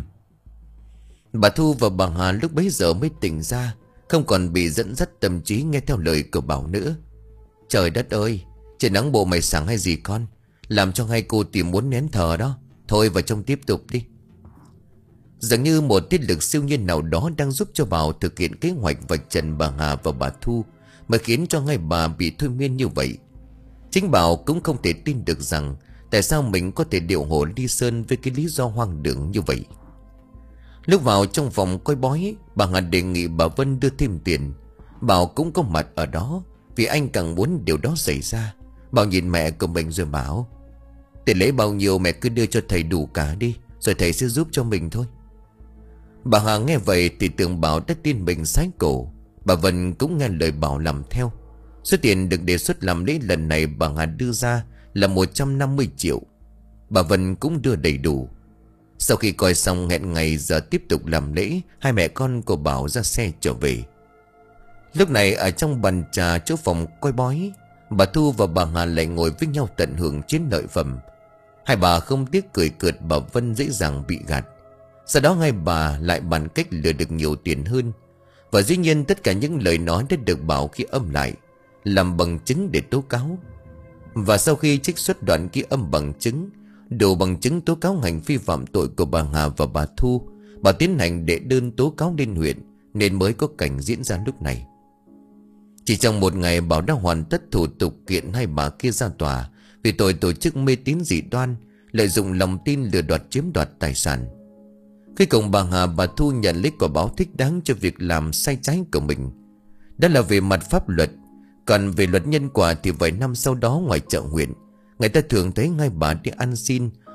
Bà Thu và bà Hà lúc bấy giờ mới tỉnh ra, không còn bị dẫn dắt tâm trí nghe theo lời của Bảo nữa. Trời đất ơi, trời nắng bộ mày sáng hay gì con, làm cho hai cô tìm muốn nén thờ đó. Thôi vào trong tiếp tục đi. Dường như một tiết lực siêu nhiên nào đó đang giúp cho Bảo thực hiện kế hoạch vạch trần bà Hà và bà Thu, mà khiến cho hai bà bị thôi miên như vậy. Chính Bảo cũng không thể tin được rằng tại sao mình có thể điệu hổ ly sơn với cái lý do hoang đường như vậy. Lúc vào trong phòng coi bói, bà Hà đề nghị bà Vân đưa thêm tiền. Bảo cũng có mặt ở đó, vì anh càng muốn điều đó xảy ra. Bảo nhìn mẹ của mình rồi bảo: tiền lễ bao nhiêu mẹ cứ đưa cho thầy đủ cả đi, rồi thầy sẽ giúp cho mình thôi. Bà Hà nghe vậy thì tưởng Bảo đã tin mình sái cổ. Bà Vân cũng nghe lời Bảo làm theo. Số tiền được đề xuất làm lễ lần này bà Hà đưa ra là một trăm năm mươi triệu. Bà Vân cũng đưa đầy đủ. Sau khi coi xong hẹn ngày giờ tiếp tục làm lễ, hai mẹ con của Bảo ra xe trở về. Lúc này ở trong bàn trà chỗ phòng coi bói, bà Thu và bà Hà lại ngồi với nhau tận hưởng chiến lợi phẩm. Hai bà không tiếc cười cợt bà Vân dễ dàng bị gạt. Sau đó hai bà lại bàn cách lừa được nhiều tiền hơn. Và dĩ nhiên tất cả những lời nói đã được Bảo ghi âm lại, làm bằng chứng để tố cáo. Và sau khi trích xuất đoạn ghi âm bằng chứng, đủ bằng chứng tố cáo hành vi phạm tội của bà Hà và bà Thu, bà tiến hành đệ đơn tố cáo lên huyện, nên mới có cảnh diễn ra lúc này. Chỉ trong một ngày, Bảo đã hoàn tất thủ tục kiện hai bà kia ra tòa vì tội tổ chức mê tín dị đoan, lợi dụng lòng tin lừa đoạt chiếm đoạt tài sản. Cuối cùng bà Hà bà Thu nhận lấy quả báo thích đáng cho việc làm sai trái của mình. Đó là về mặt pháp luật. Còn về luật nhân quả thì vài năm sau đó ngoài chợ huyện, người ta thường thấy hai bà đi ăn xin,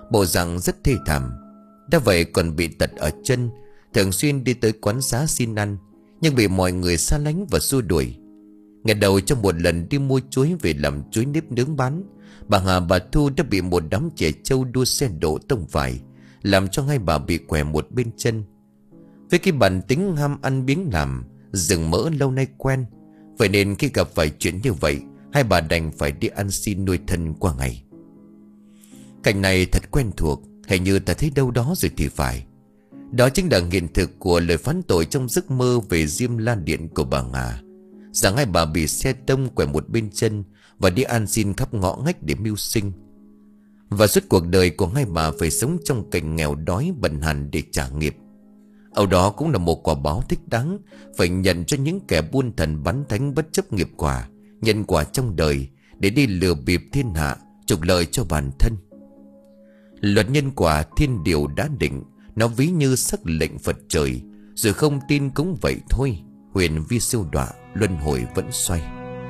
bộ dạng rất thê thảm. Đã vậy còn bị tật ở chân, thường xuyên đi tới quán xá xin ăn, nhưng bị mọi người xa lánh và xua đuổi. Ngày đầu trong một lần đi mua chuối về làm chuối nếp nướng bán, bà Hà bà Thu đã bị một đám trẻ trâu đua xe đổ tông phải, làm cho hai bà bị què một bên chân. Với cái bản tính ham ăn biếng làm, rừng mỡ lâu nay quen, vậy nên khi gặp phải chuyện như vậy, hai bà đành phải đi ăn xin nuôi thân qua ngày. Cảnh này thật quen thuộc, hình như ta thấy đâu đó rồi thì phải. Đó chính là hiện thực của lời phán tội trong giấc mơ về Diêm La Điện của bà Hà, rằng hai bà bị xe tông quẻ một bên chân và đi ăn xin khắp ngõ ngách để mưu sinh. Và suốt cuộc đời của hai bà phải sống trong cảnh nghèo đói bần hàn để trả nghiệp. Âu đó cũng là một quả báo thích đáng phải nhận cho những kẻ buôn thần bán thánh bất chấp nghiệp quả, nhân quả trong đời để đi lừa bịp thiên hạ, trục lợi cho bản thân. Luật nhân quả thiên điều đã định, nó ví như sắc lệnh Phật trời, rồi không tin cũng vậy thôi. Huyền vi siêu đọa, luân hồi vẫn xoay.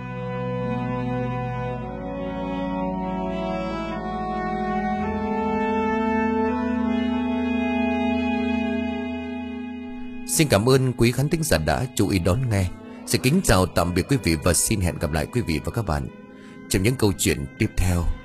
Xin cảm ơn quý khán thính giả đã chú ý đón nghe. Xin kính chào tạm biệt quý vị và xin hẹn gặp lại quý vị và các bạn trong những câu chuyện tiếp theo.